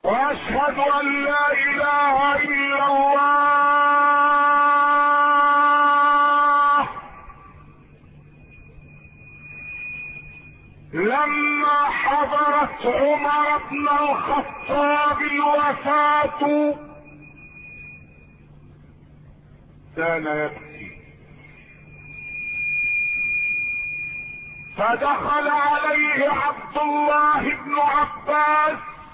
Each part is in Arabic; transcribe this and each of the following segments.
واشهد ان لا اله الا الله. لما حضرت عمر بن الخطاب الوفاة كان يبكي، فدخل عليه عبد الله بن عباس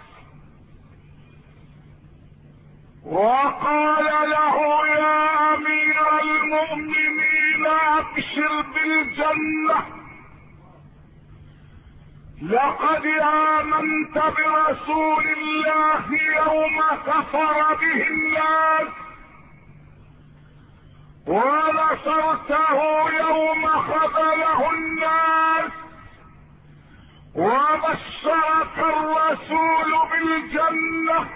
وقال له: يا امير المؤمنين ابشر بالجنة، لقد آمنت برسول الله يوم كفر به الناس، ونصرته يوم خذله الناس، وبشرك الرسول بالجنة،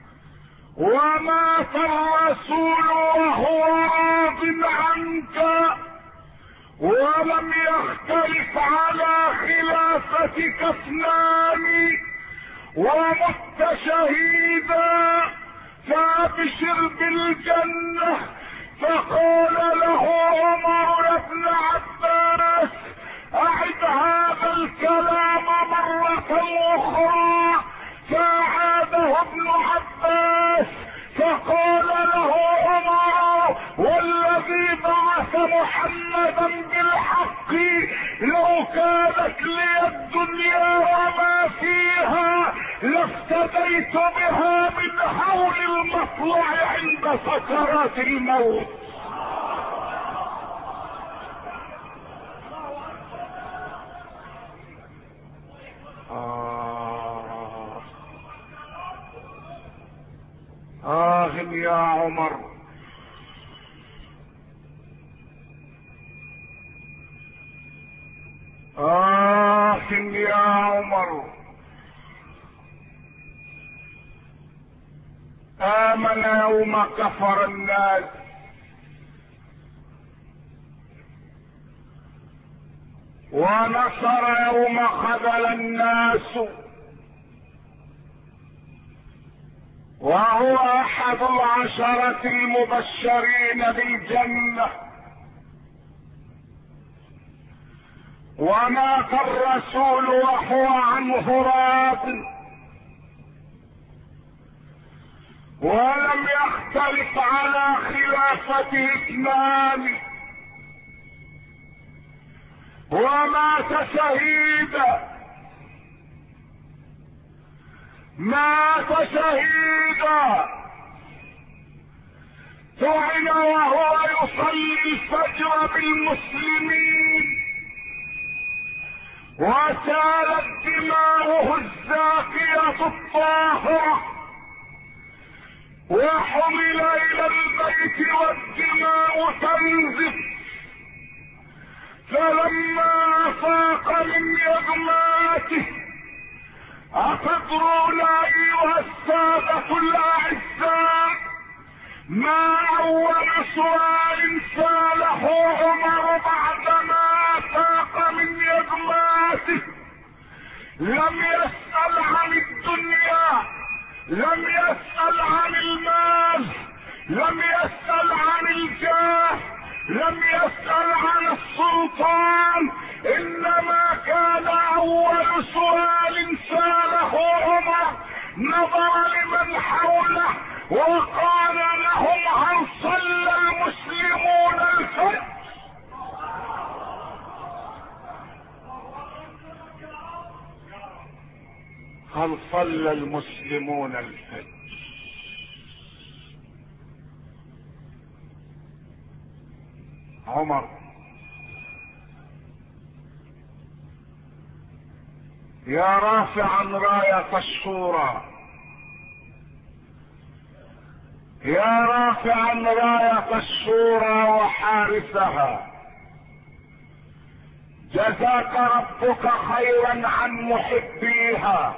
ومات الرسول وهو راض عنك، ولم يختلف على خلافتك اثنان، ومت شهيدا، فابشر بالجنة. فقال له عمر: يا ابن عباس اعد هذا الكلام مرة اخرى. فأعاده ابن عباس فقال له عمر: والذي بعث محمدا بالحق لو كانت لي الدنيا وما فيها لافتديت بها من هول المطلع عند سكرات الموت. يا عمر، يا عمر، آمن يوم كفر الناس، ونصر يوم خذل الناس، وهو احد 10 المبشرين بالجنة، ومات الرسول وهو عنه راض، ولم يختلف على خلافته اثنان، ومات شهيدا، مات شهيدا، طعن وهو يصلي الفجر بالمسلمين، وسالت دماؤه الزاكية الطاهرة، وحمل الى البيت والدماء تنزف. فلما افاق من يغماته: أتدرون أيها السادة الأعزاء ما أول سؤال سأله عمر بعدما أفاق من يغماته؟ لم يسأل عن الدنيا، لم يسأل عن المال، لم يسأل عن الجاه، لم يسأل عن السلطان، انما كان اول سؤال سأله عمر نظر لمن حوله وقال لهم: هل صلى المسلمون الفجر؟ هل صلى المسلمون الفجر؟ عمر: يا رافعا راية الشورى، يا رافعا راية الشورى وحارسها، جزاك ربك خيرا عن محبيها.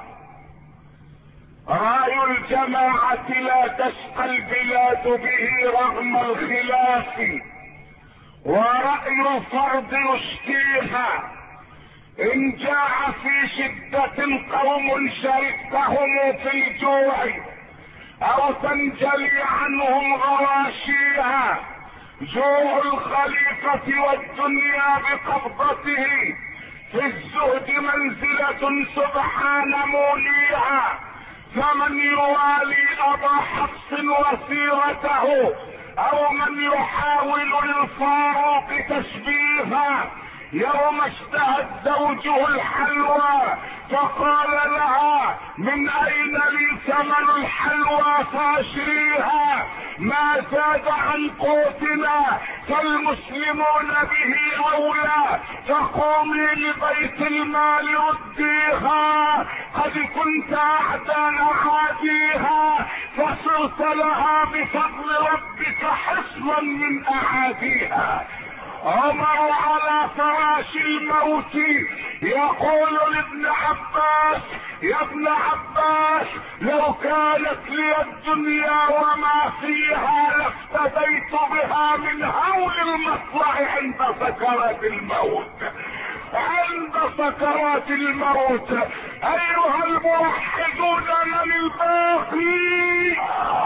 راي الجماعة لا تشقى البلاد به رغم الخلاف، ورأي الفرد يشكيها، ان جاء في شدة قوم شركتهم في الجوع او تنجلي عنهم غواشيها، جوع الخليقة والدنيا بقبضته، في الزهد منزلة سبحان موليها، فمن يوالي ابا حفص وسيرته او من يحاول للفاروق تشبيها. يوم اشتهت زوجه الحلوى فقال لها من اين لي ثمن الحلوى فاشريها، ما زاد عن قوتنا فالمسلمون به اولى، فقومي لبيت المال رديها، قد كنت اعدى اعاديها فصرت لها بفضل ربك حصنا من اعاديها. عمر على فراش الموت يقول لابن عباس يا ابن عباس لو كانت لي الدنيا وما فيها لافتديت بها من هول المطلع عند سكرات الموت. عند سكرات الموت ايها الموحدون من الباقي؟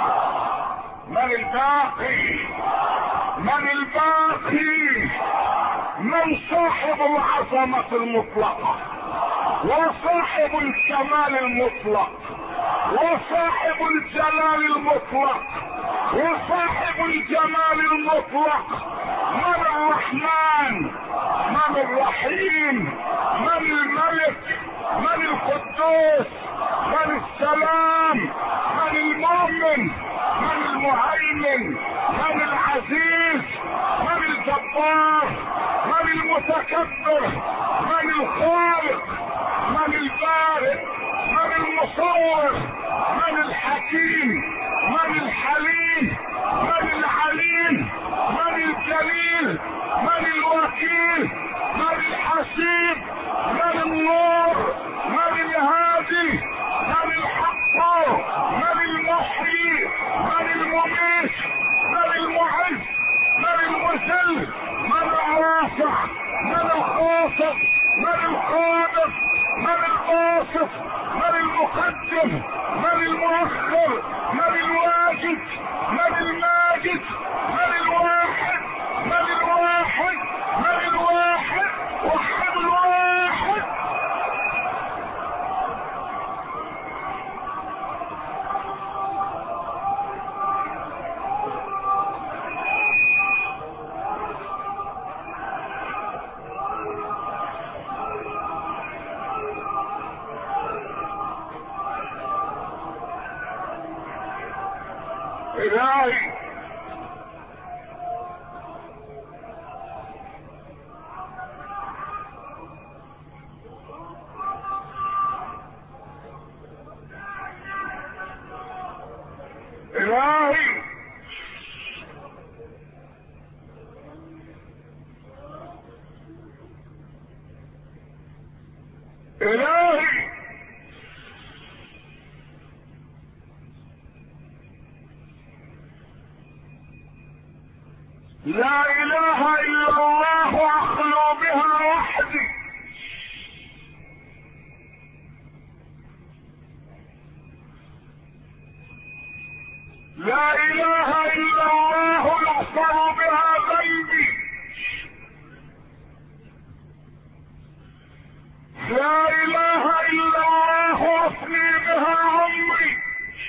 من الباقي؟ من الباقي؟ من صاحب العظمة المطلقة وصاحب الكمال المطلق وصاحب الجلال المطلق وصاحب الجمال المطلق؟ من الرحمن؟ من الرحيم؟ من الملك؟ من القدوس؟ من السلام؟ من المؤمن؟ من المهيمن؟ من العزيز؟ من الجبار؟ من المتكبر؟ من الخالق؟ من البارئ؟ من المصور؟ من الحكيم؟ من الحليم؟ من العليم؟ من الجليل؟ من الوكيل؟ من الحسيب؟ من النور؟ من الهادي؟ من الحق؟ من المحيي؟ من المميت؟ من المعز؟ من المذل؟ من الرافع؟ من الخافض؟ من القادر؟ من الباسط؟ من المقدم؟ من المؤخر؟ من الواجد؟ من الماجد؟ من الواحد؟ من الواحد؟ من الواحد؟ وحد الواحد. إلهي إلهي إلهي لا إله إلا الله أخلو بها وحدي. لا إله إلا الله أغفر بها ذنبي. لا إله إلا الله أفني بها عمري.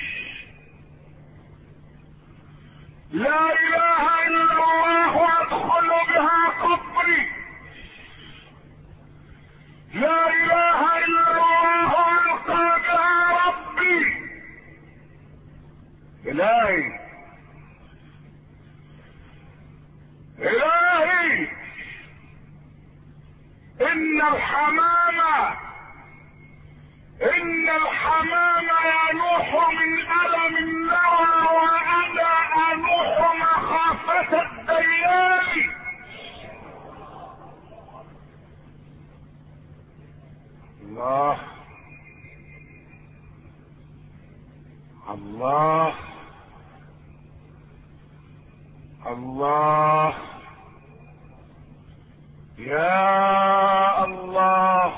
لا إله إلا الله أدخل بها قبري. لا إله إلا الله ألقى بها ربي. إلهي إلهي إن الحمام ينوح من ألم النوى وأنا أنوح مخافة الديان. الله الله الله يا الله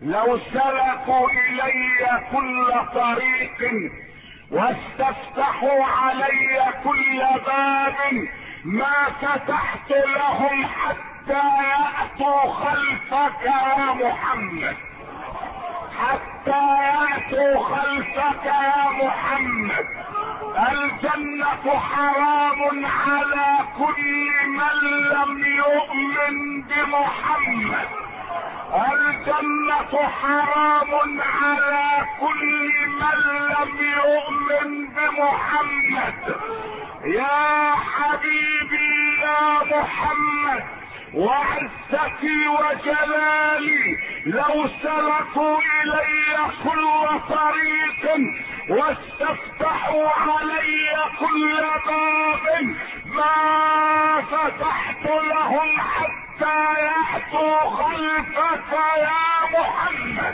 لو سلكوا الي كل طريق واستفتحوا علي كل باب ما فتحت لهم حتى يأتوا خلفك يا محمد، حتى يأتوا خلفك يا محمد. الجنة حرام على كل من لم يؤمن بمحمد، الجنة حرام على كل من لم يؤمن بمحمد. يا حبيبي يا محمد وعزتي وجلالي، لو سلكوا الي كل طريق واستفتحوا علي كل باب ما فتحت لهم حتى يأتوا خلفك يا محمد.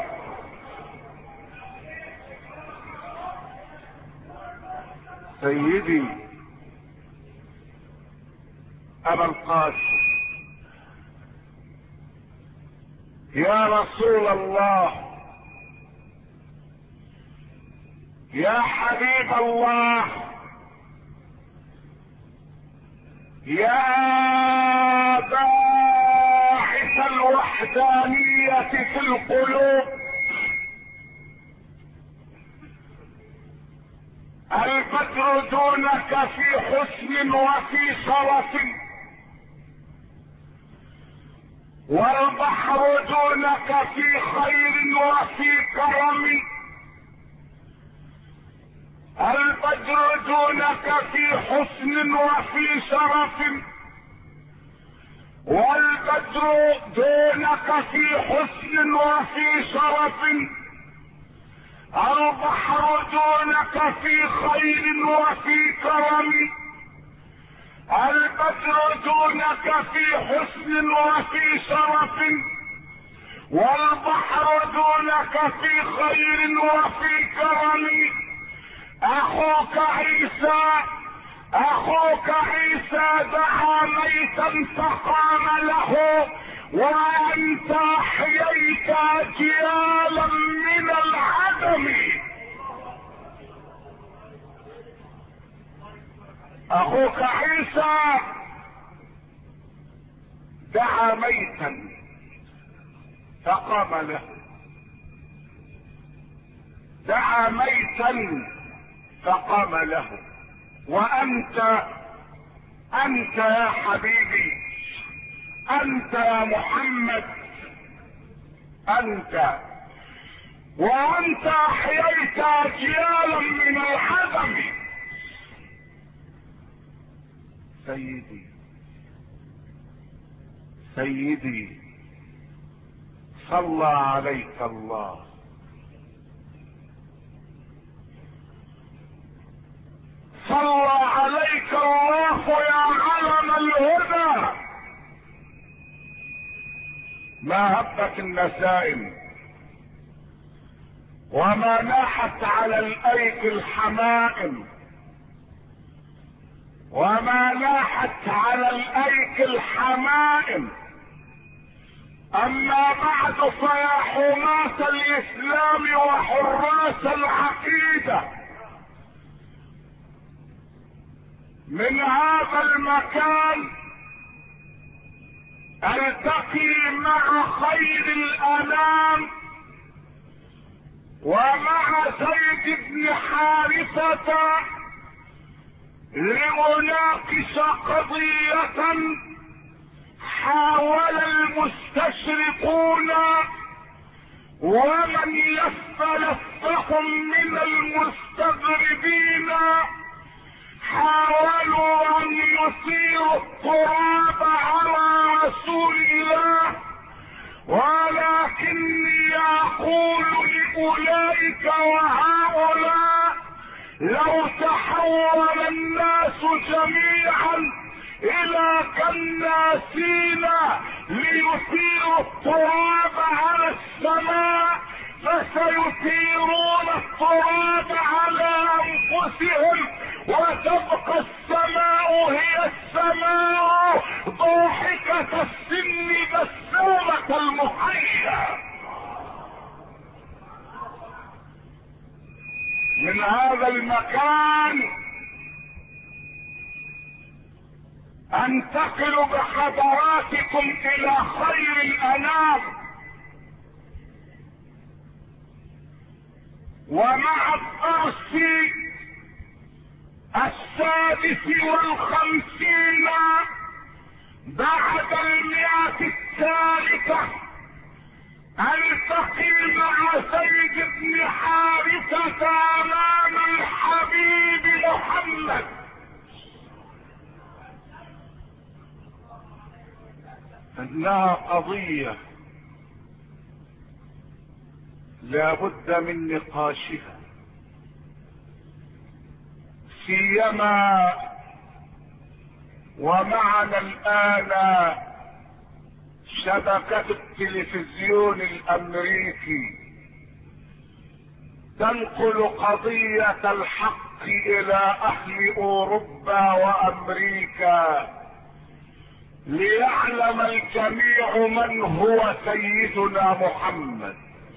سيدي أبا القاسم، يا رسول الله، يا حبيب الله، يا باعث الوحدانية في القلوب، البدر دونك في حسن وفي شرف، والبحر دونك في خير وفي كرم، البدر دونك في حسن وفي شرف، والبدر دونك في حسن وفي شرف، البحر دونك في خير وفي كرم، البدر دونك في حسن وفي شرف، والبحر دونك في خير وفي كرم. اخوك عيسى، اخوك عيسى دعا ميتا فقام له، وانت احييت اجيالا من العدم. اخوك عيسى دعا ميتا فقام له، دعا ميتا فقام له، وانت يا حبيبي، انت يا محمد، وانت احييت اجيالا من العدم. سيدي صلى عليك الله، صلى عليك الله يا علم الهدى. ما هبت النسائم وما ناحت على الايك الحمائم، وما ناحت على الايك الحمائم. اما بعد فيا حماة الاسلام وحراس العقيدة، من هذا المكان التقي مع خير الانام ومع زيد بن حارثة لأناقش قضية حاول المستشرقون ومن يستلفهم من المستغربين، حاولوا ان يثيروا التراب على رسول الله، ولكني اقول لاولئك وهؤلاء لو تحول الناس جميعا الى كالناسين ليثيروا التراب على السماء فسيثيرون التراب على انفسهم، وتبقى السماء هي السماء ضاحكة السن بسامة المحيا. من هذا المكان انتقل بحضراتكم الى خير الانام، ومع الدرس 56 بعد 100 الثالثة التقي مع زيد بن حارثة امام الحبيب محمد. انها قضية لا بد من نقاشها، سيما ومعنا الآن شبكة التلفزيون الأمريكي تنقل قضية الحق إلى أهل أوروبا وأمريكا ليعلم الجميع من هو سيدنا محمد،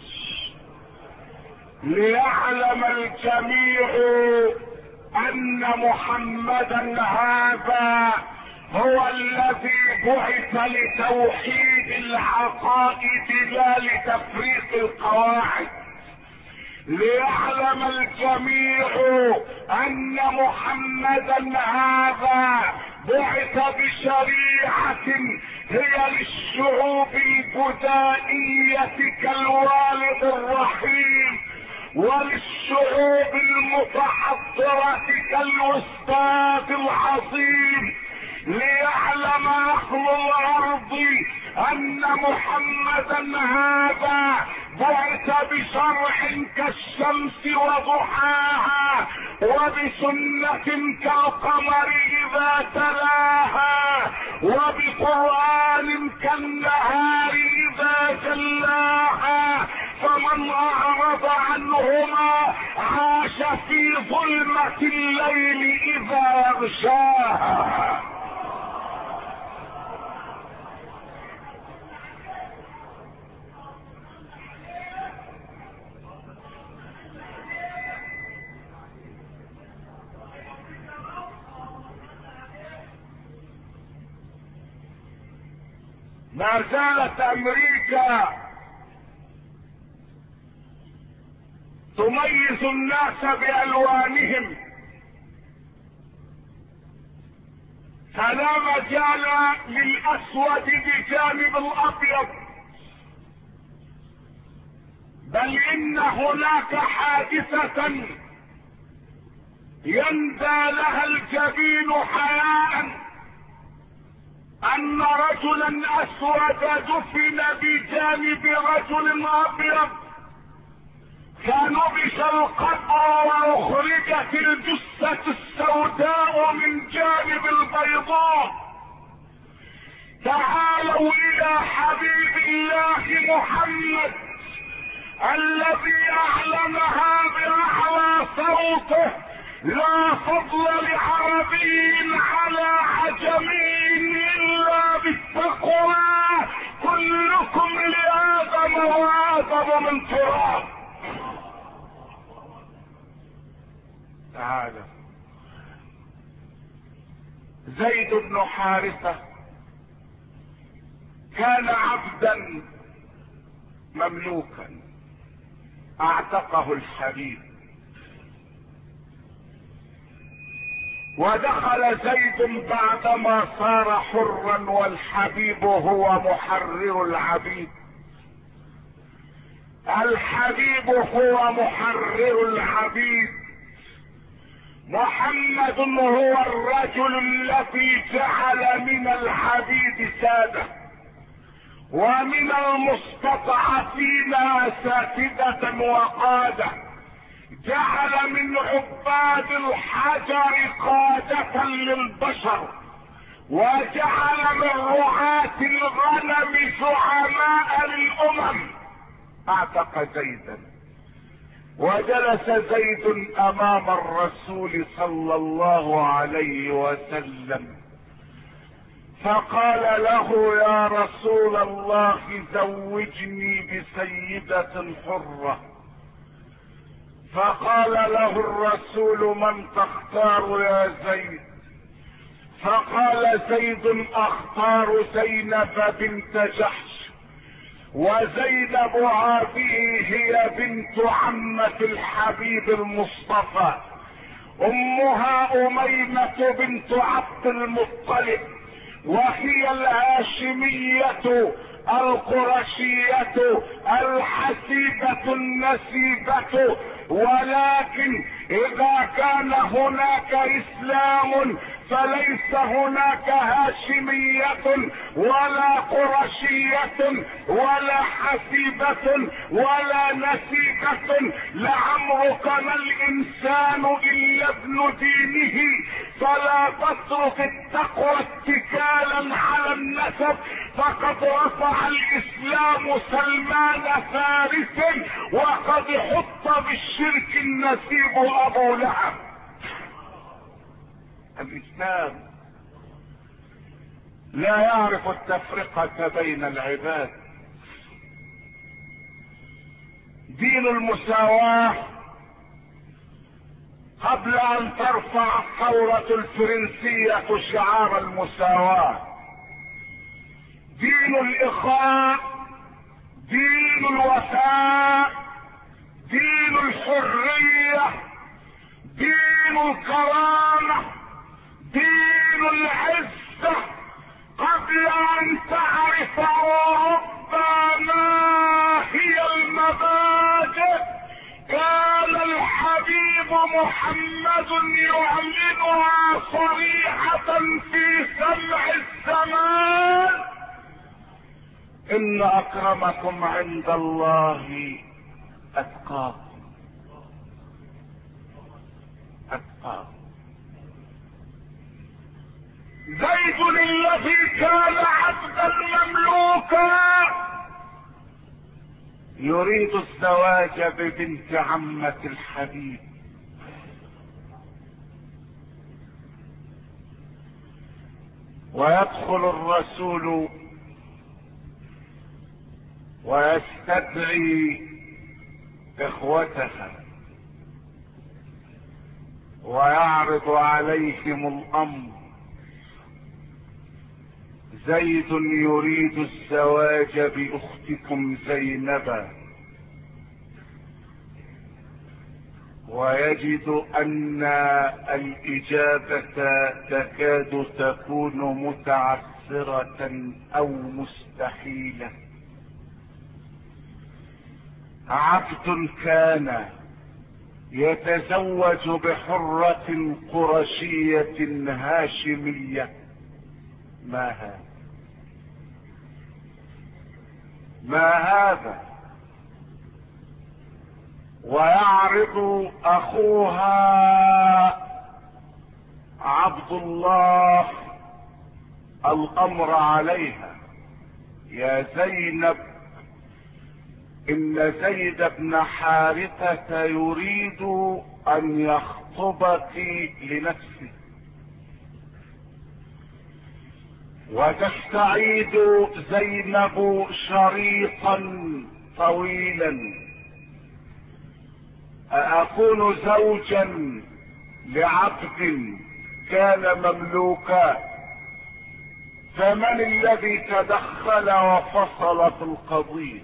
ليعلم الجميع ان محمدا هذا هو الذي بعث لتوحيد العقائد لا لتفريق القواعد، ليعلم الجميع ان محمدا هذا بعث بشريعة هي للشعوب البدائية كالوالد الرحيم، وللشعوب المتحضرة كالأستاذ العظيم، ليعلم أهل الأرض أن محمدا هذا بعث بشرع كالشمس وضحاها، وبسنة كالقمر إذا تلاها، وبقرآن كالنهار إذا جلاها، فمن أعرض عنهما عاش في ظلمة الليل إذا يغشاها. ما زالت أمريكا تميز الناس بألوانهم، فلا مجال للأسود بجانب الأبيض، بل إن هناك حادثة يندى لها الجبين حياء، ان رجلا اسود دفن بجانب رجل ابيض، فنبش القبر واخرجت الجثة السوداء من جانب البيضاء. تعالوا الى حبيب الله محمد الذي اعلنها باعلى صوته: لا فضل لعربي على عجمي الا بالتقوى، كلكم لآدم وآدم من تراب. تعالى. زيد بن حارثة كان عبدا مملوكا اعتقه الحبيب، ودخل زيد بعدما صار حرا والحبيب هو محرر العبيد. الحبيب هو محرر العبيد، محمد هو الرجل الذي جعل من العبيد سادة ومن المستضعفين اساتذة وقادة، جعل من عباد الحجر قادة للبشر، وجعل من رعاة الغنم زعماء للامم. اعتق زيدا، وجلس زيد امام الرسول صلى الله عليه وسلم، فقال له: يا رسول الله زوجني بسيدة حرة. فقال له الرسول: من تختار يا زيد؟ فقال زيد: اختار زينب بنت جحش، وزينب هذه هي بنت عمة الحبيب المصطفى، امها اميمة بنت عبد المطلب، وهي الهاشمية القرشية الحسيبة النسيبة. ولكن اذا كان هناك اسلام فليس هناك هاشمية ولا قرشية ولا حسيبة ولا نسيبة. لعمرك ما الانسان الا ابن دينه، فلا تترك التقوى اتكالا على النسب، فقد رفع الاسلام سلمان فارس، وقد حط بالشرك النسيب ابو لهب. الاسلام لا يعرف التفرقة بين العباد. دين المساواة قبل ان ترفع الثورة الفرنسية شعار المساواة. دين الاخاء، دين الوفاء، دين الحرية، دين الكرامة، دين العزة. قبل ان تعرف اوروبا ما هي المبادئ كان الحبيب محمد يعلنها صريحة في سمع الزمان: ان اكرمكم عند الله اتقاكم. اتقاكم. زيد الذي كان عبدا مملوكا يريد الزواج ببنت عمة الحبيب، ويدخل الرسول ويستدعي اخوتها ويعرض عليهم الامر: زيد يريد الزواج باختكم زينب. ويجد ان الاجابة تكاد تكون متعثرة او مستحيلة. عبد كان يتزوج بحرة قرشية هاشمية، ما هذا؟ ما هذا؟ ويعرض اخوها عبد الله الامر عليها: يا زينب، ان زيد بن حارثة يريد ان يخطبك لنفسه. وتستعيد زينب شريطا طويلا: أأكون زوجا لعبد كان مملوكا؟ فمن الذي تدخل وفصل في القضية؟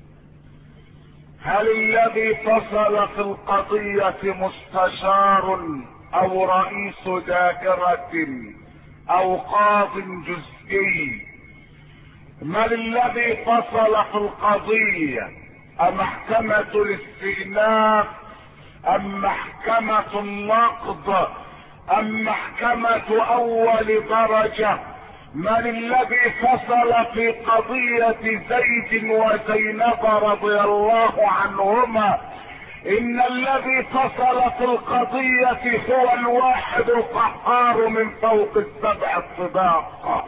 هل الذي فصل في القضية مستشار او رئيس دائرة او قاض جزئي؟ من الذي فصل في القضية؟ محكمة الاستئناف ام محكمة النقض ام محكمة اول درجة؟ من الذي فصل في قضية زيد وزينب رضي الله عنهما؟ ان الذي فصل في القضية هو الواحد القهار من فوق السبع الطباق.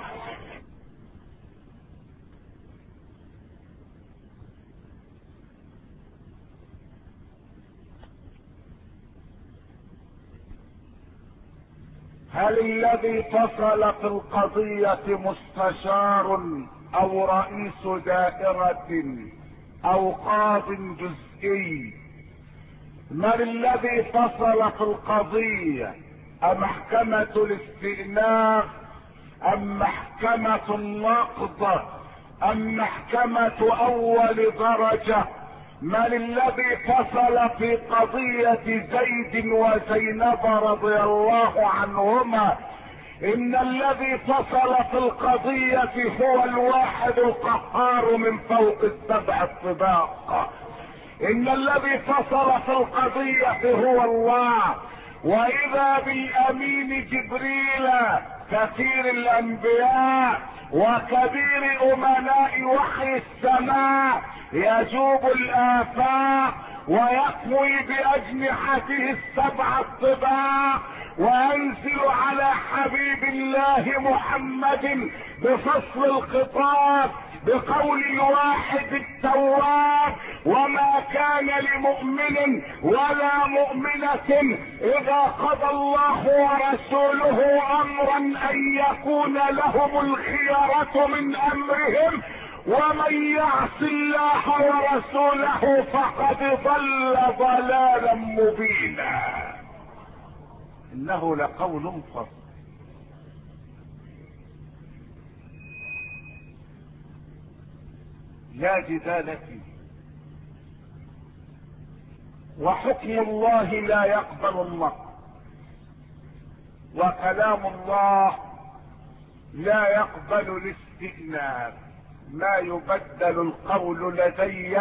هل الذي فصل في القضية مستشار او رئيس دائرة او قاض جزئي؟ من الذي فصل في القضية؟ أمحكمة الاستئناف أم محكمة النقض أم محكمة أول درجة؟ من الذي فصل في قضية زيد وزينب رضي الله عنهما؟ إن الذي فصل في القضية هو الواحد القهار من فوق السبع الطباق. إن الذي فصل في القضية هو الله. وإذا بالأمين جبريل كثير الأنبياء وكبير أمناء وحي السماء يجوب الآفاق ويقوي بأجنحته السبع الطباق وينزل على حبيب الله محمد بفصل الخطاب بقول الواحد التواب: وما كان لمؤمن ولا مؤمنة إذا قضى الله ورسوله أمرا أن يكون لهم الخيرة من أمرهم ومن يعص الله ورسوله فقد ضل ضلالا مبينا. إنه لقول فصل. لا جدال فيه. وحكم الله لا يقبل النقد، وكلام الله لا يقبل الاستئناف. ما يبدل القول لدي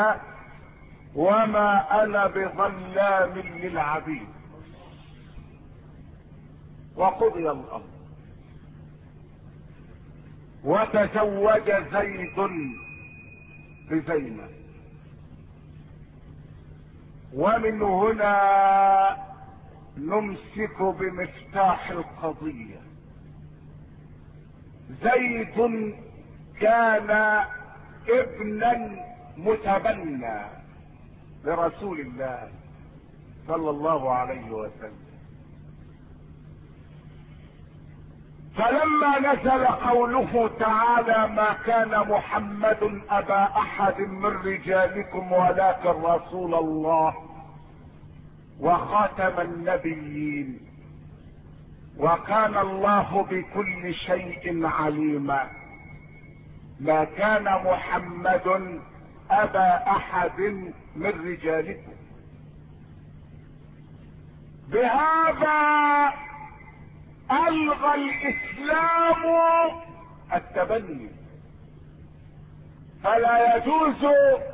وما انا بظلام للعبيد. وقضي الامر. وتزوج زيد بزينب. ومن هنا نمسك بمفتاح القضية. زيد كان ابنا متبنى لرسول الله صلى الله عليه وسلم. فلما نزل قوله تعالى: ما كان محمد أبا أحد من رجالكم ولكن رسول الله وخاتم النبيين وكان الله بكل شيء عليما، ما كان محمد أبا أحد من رجالكم. بهذا ألغى الإسلام التبني. فلا يجوز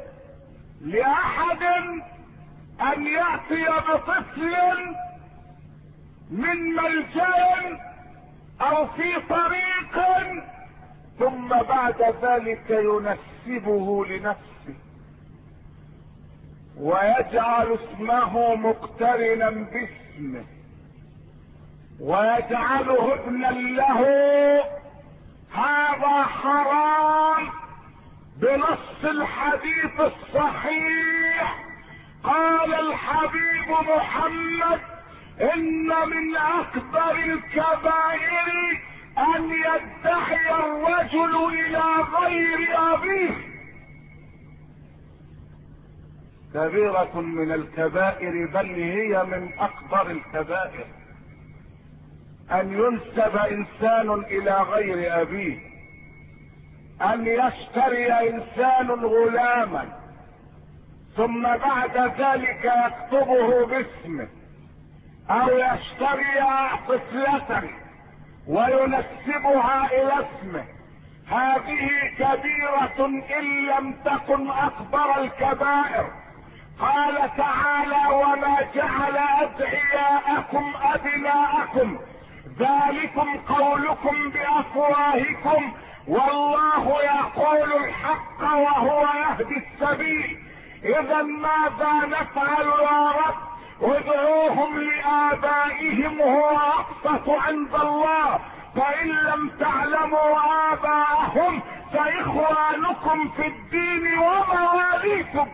لأحد أن يأتي بطفل من ملجأ أو في طريق ثم بعد ذلك ينسبه لنفسه ويجعل اسمه مقترنا باسمه ويجعله ابنا له. هذا حرام بنص الحديث الصحيح. قال الحبيب محمد: ان من اكبر الكبائر ان يدعي الرجل الى غير ابيه. كبيرة من الكبائر، بل هي من اكبر الكبائر، ان ينسب انسان الى غير ابيه، ان يشتري انسان غلاما ثم بعد ذلك يكتبه باسمه، او يشتري طفلة وينسبها الى اسمه. هذه كبيرة ان لم تكن اكبر الكبائر. قال تعالى: وما جعل ادعياءكم ابناءكم ذلكم قولكم بافواهكم والله يقول الحق وهو يهدي السبيل. اذا ماذا نفعل يا رب؟ ادعوهم لآبائهم هو اقسط عند الله، فان لم تعلموا آباءهم فاخوانكم في الدين ومواليكم.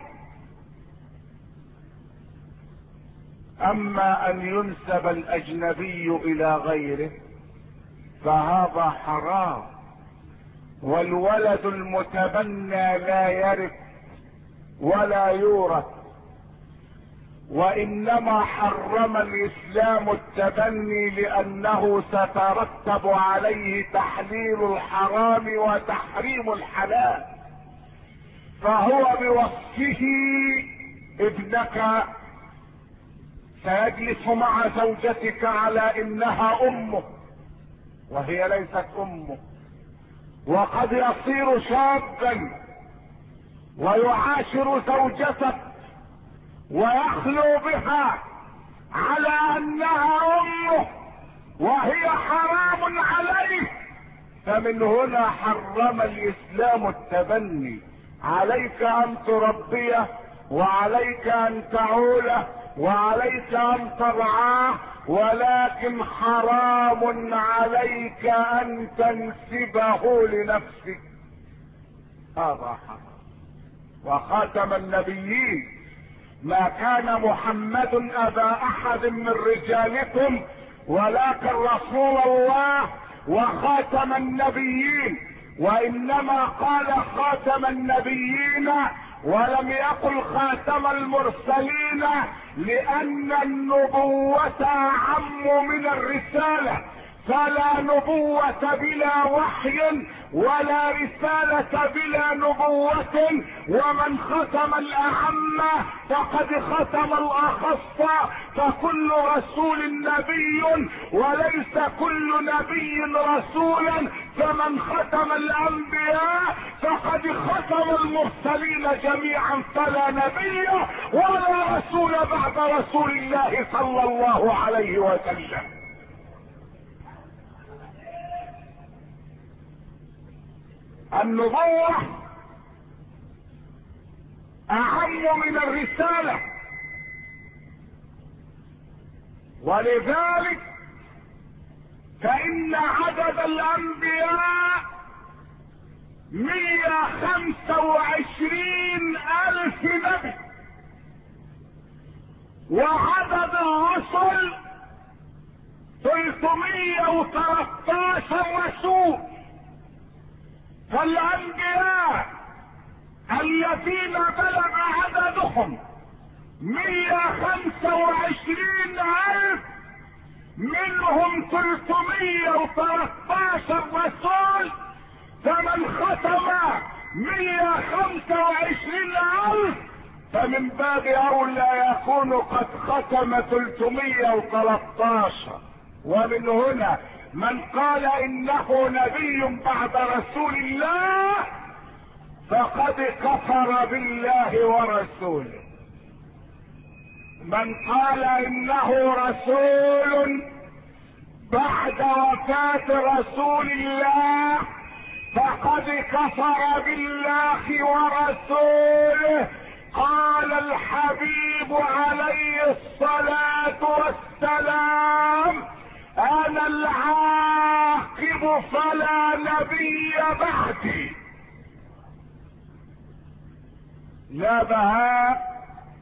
اما ان ينسب الاجنبي الى غيره فهذا حرام. والولد المتبنى لا يرث ولا يورث. وانما حرم الاسلام التبني لانه سترتب عليه تحليل الحرام وتحريم الحلال. فهو بوصفه ابنك سيجلس مع زوجتك على انها امه وهي ليست امه، وقد يصير شابا ويعاشر زوجتك ويخلو بها على انها امه وهي حرام عليه. فمن هنا حرم الاسلام التبني. عليك ان تربيه، وعليك ان تعوله، وعليك ان ترعاه، ولكن حرام عليك ان تنسبه لنفسك. هذا حرام. وخاتم النبيين: ما كان محمد ابا احد من رجالكم ولكن رسول الله وخاتم النبيين. وانما قال خاتم النبيين ولم يقل خاتم المرسلين، لان النبوة اعم من الرسالة، فلا نبوة بلا وحي ولا رسالة بلا نبوة. ومن ختم الاعم فقد ختم الاخص، فكل رسول نبي وليس كل نبي رسولا. فمن ختم الانبياء فقد ختم المرسلين جميعا، فلا نبي ولا رسول بعد رسول الله صلى الله عليه وسلم. النبوة اعم من الرسالة، ولذلك فان عدد الانبياء 125,000 نبي، وعدد الرسل 313 رسول. فالانبياء الذين بلغ عددهم 125,000 منهم 313 رسول، فمن ختم 125,000 فمن باب اولى يكون قد ختم 313. ومن هنا من قال انه نبي بعد رسول الله فقد كفر بالله ورسوله. من قال انه رسول بعد وفاة رسول الله فقد كفر بالله ورسوله. قال الحبيب عليه الصلاة والسلام: انا العاقب فلا نبي بعدي. لا بهاء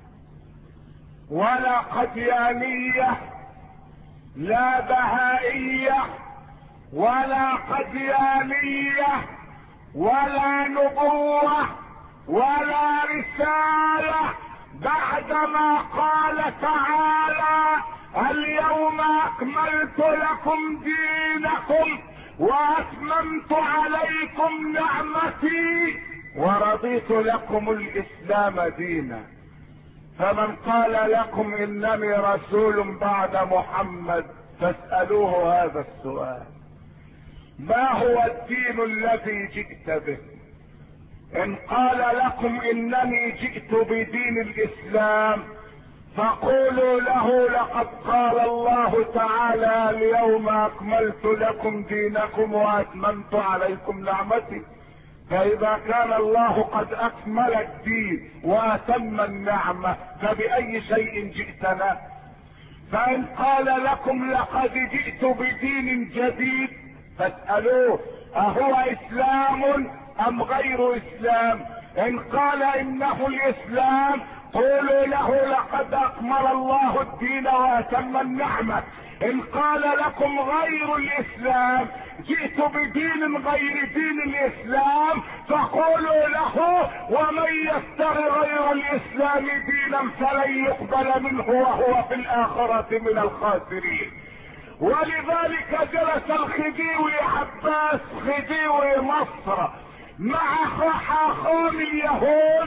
ولا قديانية، لا بهائية ولا قديانية ولا نبوة ولا رسالة بعدما قال تعالى: اليوم اكملت لكم دينكم واتممت عليكم نعمتي ورضيت لكم الاسلام دينا. فمن قال لكم انني رسول بعد محمد فاسألوه هذا السؤال: ما هو الدين الذي جئت به؟ ان قال لكم انني جئت بدين الاسلام فقولوا له: لقد قال الله تعالى: اليوم اكملت لكم دينكم واتممت عليكم نعمتي. فاذا كان الله قد اكمل الدين واتم النعمة فباي شيء جئتنا؟ فان قال لكم: لقد جئت بدين جديد فاسألوه: اهو اسلام ام غير اسلام؟ ان قال انه الاسلام قولوا له لقد اكمل الله الدين واتم النعمة. ان قال لكم غير الاسلام، جئت بدين غير دين الاسلام، فقولوا له ومن يفتر غير الاسلام دينا فلن يقبل منه وهو في الاخرة من الخاسرين. ولذلك جلس الخديوي عباس خديوي مصر مع حاخام اليهود،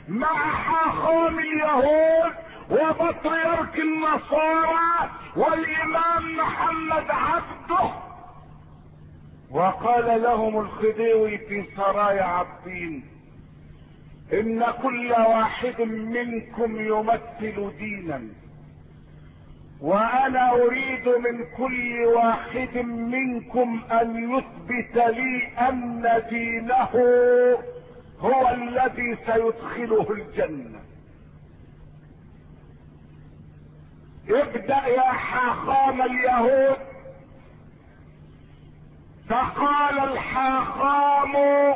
وبطريرك النصارى والامام محمد عبده، وقال لهم الخديوي في سرايا عابدين: ان كل واحد منكم يمثل دينا، وانا اريد من كل واحد منكم ان يثبت لي ان دينه هو الذي سيدخله الجنة. ابدأ يا حاخام اليهود. فقال الحاخام: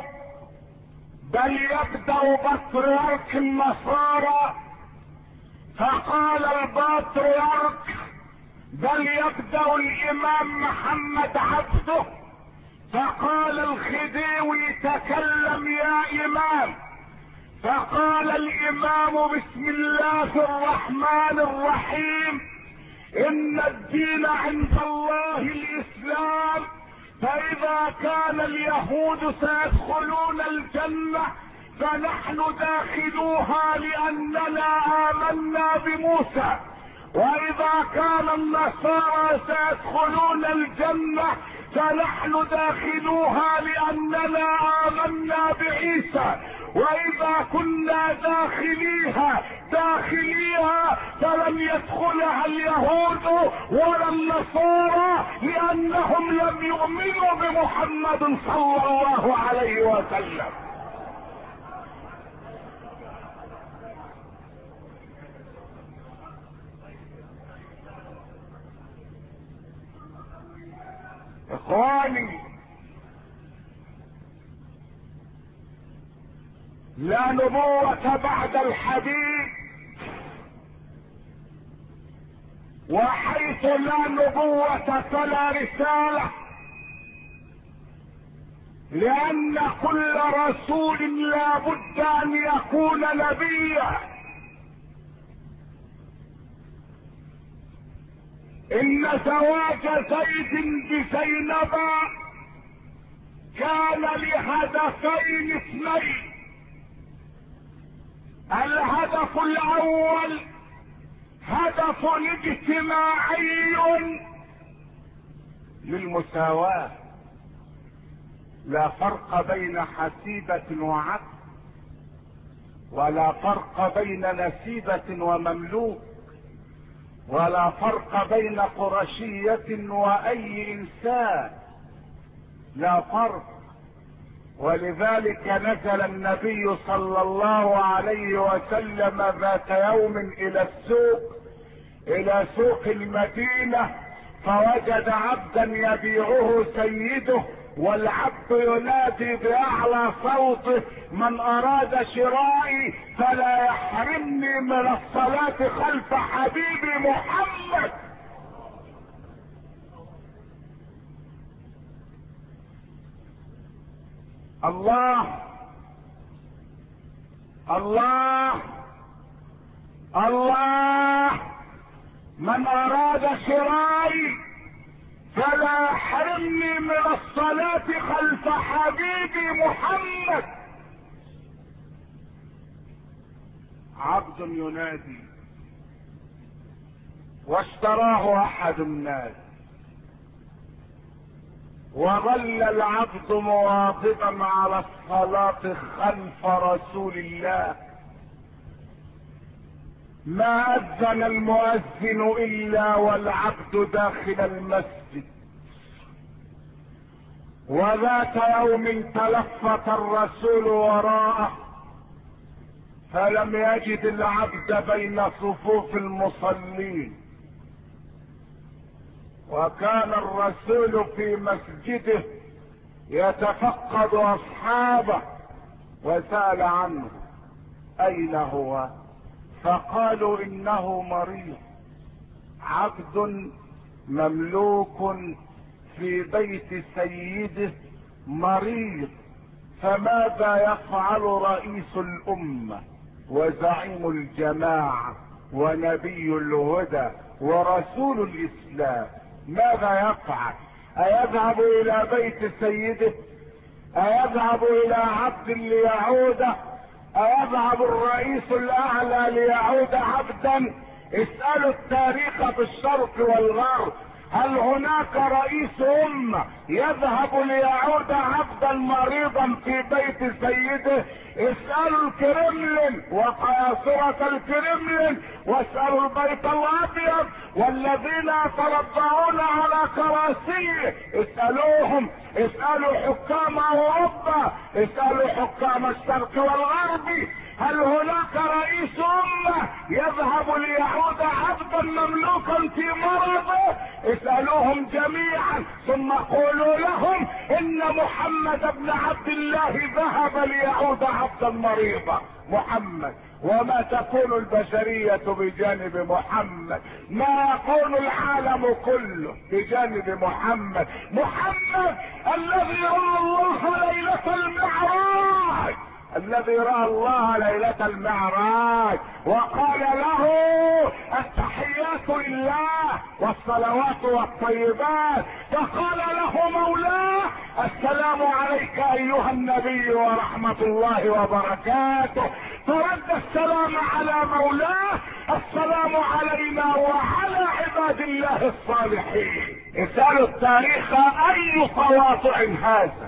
بل يبدأ بطريرك النصارى. فقال البطريرك: بل يبدأ الامام محمد عبده. فقال الخديوي: تكلم يا امام. فقال الامام: بسم الله الرحمن الرحيم، ان الدين عند الله الاسلام، فاذا كان اليهود سيدخلون الجنة فنحن داخلوها لاننا امنا بموسى، واذا كان النصارى سيدخلون الجنة فنحن داخلوها لاننا امنا بعيسى، واذا كنا داخليها فلن يدخلها اليهود ولا النصارى لانهم لم يؤمنوا بمحمد صلى الله عليه وسلم. اخواني، لا نبوة بعد الحديث، وحيث لا نبوة فلا رسالة، لان كل رسول لا بد ان يكون نبيا. ان زواج زيد بزينب كان لهدفين اثنين: الهدف الاول هدف اجتماعي للمساواة، لا فرق بين حسيبة وعبد، ولا فرق بين نسيبة ومملوك، ولا فرق بين قرشية واي انسان، لا فرق. ولذلك نزل النبي صلى الله عليه وسلم ذات يوم الى سوق المدينة، فوجد عبدا يبيعه سيده، والعبد ينادي باعلى صوته: من اراد شرائي فلا يحرمني من الصلاة خلف حبيبي محمد. الله الله الله: من اراد شرائي فلا يحرمني من الصلاة خلف حبيبي محمد. عبد ينادي، واشتراه احد الناس، وظل العبد مواظبا على الصلاة خلف رسول الله، ما اذن المؤذن الا والعبد داخل المسجد. وذات يوم تلفت الرسول وراءه فلم يجد العبد بين صفوف المصلين، وكان الرسول في مسجده يتفقد اصحابه، وسأل عنه: اين هو؟ فقالوا انه مريض، عبد مملوك في بيت سيده مريض، فماذا يفعل رئيس الامة وزعيم الجماعة ونبي الهدى ورسول الاسلام؟ ماذا يفعل؟ ايذهب الى بيت سيده؟ ايذهب الى عبد ليعوده؟ ايذهب الرئيس الاعلى ليعود عبدا؟ اسألوا التاريخ في الشرق والغرب، هل هناك رئيس امة يذهب ليعود عبدا مريضا في بيت سيده؟ اسألوا الكرملين وقياصرة الكرملين، واسألوا البيت الابيض والذين يتربعون على كراسيه، اسألوهم، اسألوا حكام اوروبا، اسألوا حكام الشرق والغرب، هل هناك رئيس امة يذهب ليعود عبدا مملوكا في مرضه؟ اسألوهم جميعا، ثم قولوا لهم ان محمد بن عبد الله ذهب ليعود عبدا مريضا. محمد، وما تكون البشرية بجانب محمد؟ ما يكون العالم كله بجانب محمد؟ محمد الذي رأى الله ليلة المعراج، الذي رأى الله ليلة المعراج وقال له التحيات لله والصلوات والطيبات، فقال له مولاه السلام عليك ايها النبي ورحمة الله وبركاته، فرد السلام على مولاه السلام علينا وعلى عباد الله الصالحين. اسألوا التاريخ اي تواضع هذا،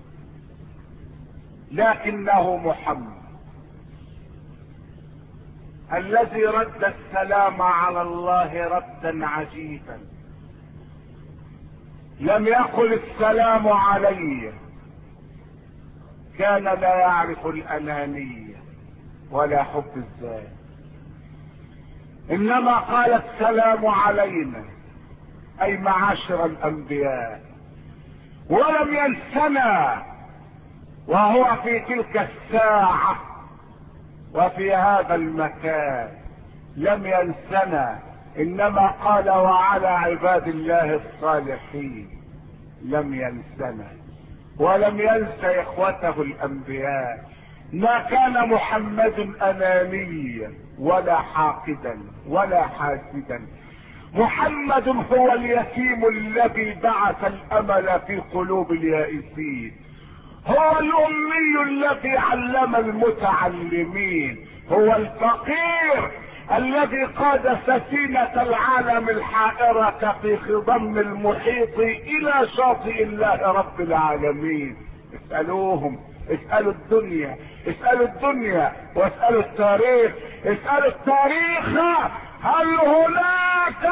لكنه محمد الذي رد السلام على الله ردا عجيبا، لم يقل السلام علي، كان لا يعرف الانانية ولا حب الذات، انما قال السلام علينا اي معاشر الانبياء، ولم ينسنا وهو في تلك الساعة وفي هذا المكان، لم ينسنا، انما قال وعلى عباد الله الصالحين، لم ينسنا ولم ينسى اخوته الانبياء. ما كان محمد انانيا ولا حاقدا ولا حاسدا، محمد هو اليتيم الذي بعث الامل في قلوب اليائسين، هو الامي الذي علم المتعلمين، هو الفقير الذي قاد سفينة العالم الحائرة في خضم المحيط الى شاطئ الله رب العالمين. اسألوهم، اسألوا الدنيا، اسألوا الدنيا واسألوا التاريخ، اسألوا التاريخ، هل هناك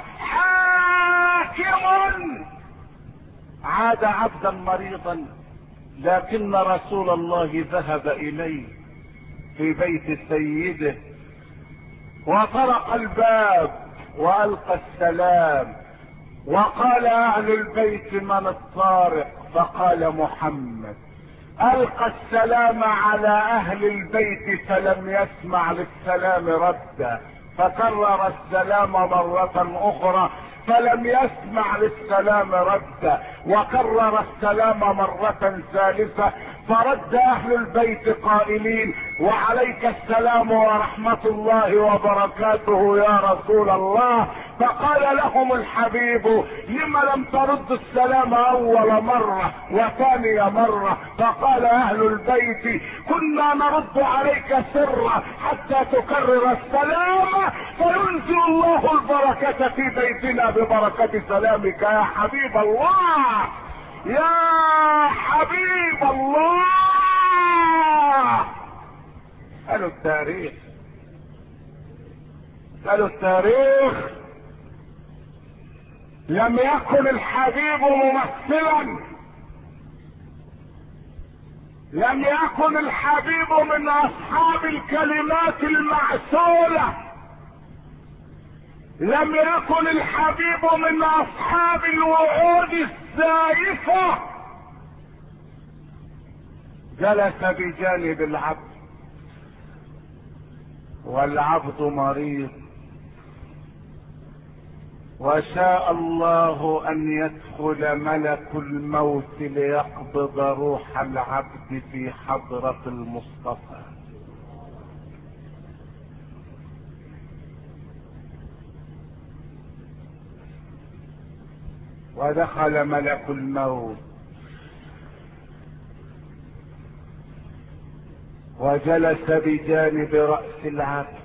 حاكم عاد عبدا مريضا لكن رسول الله ذهب اليه في بيت سيده وطرق الباب والقى السلام وقال اهل البيت من الطارق؟ فقال محمد. القى السلام على اهل البيت فلم يسمع للسلام ردا، فكرر السلام مرة اخرى فلم يسمع للسلام ردا، وكرر السلام مرة ثالثة فرد اهل البيت قائلين وعليك السلام ورحمة الله وبركاته يا رسول الله. فقال لهم الحبيب لم لم ترد السلام اول مرة وثانية مرة؟ فقال اهل البيت كنا نرد عليك سرا حتى تكرر السلام فينزل الله البركة في بيتنا ببركة سلامك يا حبيب الله، يا حبيب الله. قالوا التاريخ، قالوا التاريخ، لم يكن الحبيب ممثلا، لم يكن الحبيب من اصحاب الكلمات المعسولة، لم يكن الحبيب من اصحاب الوعود الزائفة. جلس بجانب العبد والعبد مريض، وشاء الله ان يدخل ملك الموت ليقبض روح العبد في حضرة المصطفى. ودخل ملك الموت وجلس بجانب رأس العبد،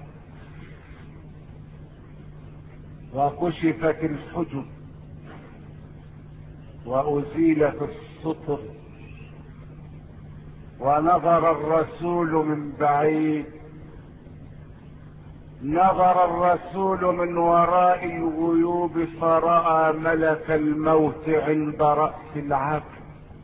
وكشفت الحجب وأزيلت الستر، ونظر الرسول من بعيد، نظر الرسول من وراء الغيوب فرأى ملك الموت عند رأس العبد.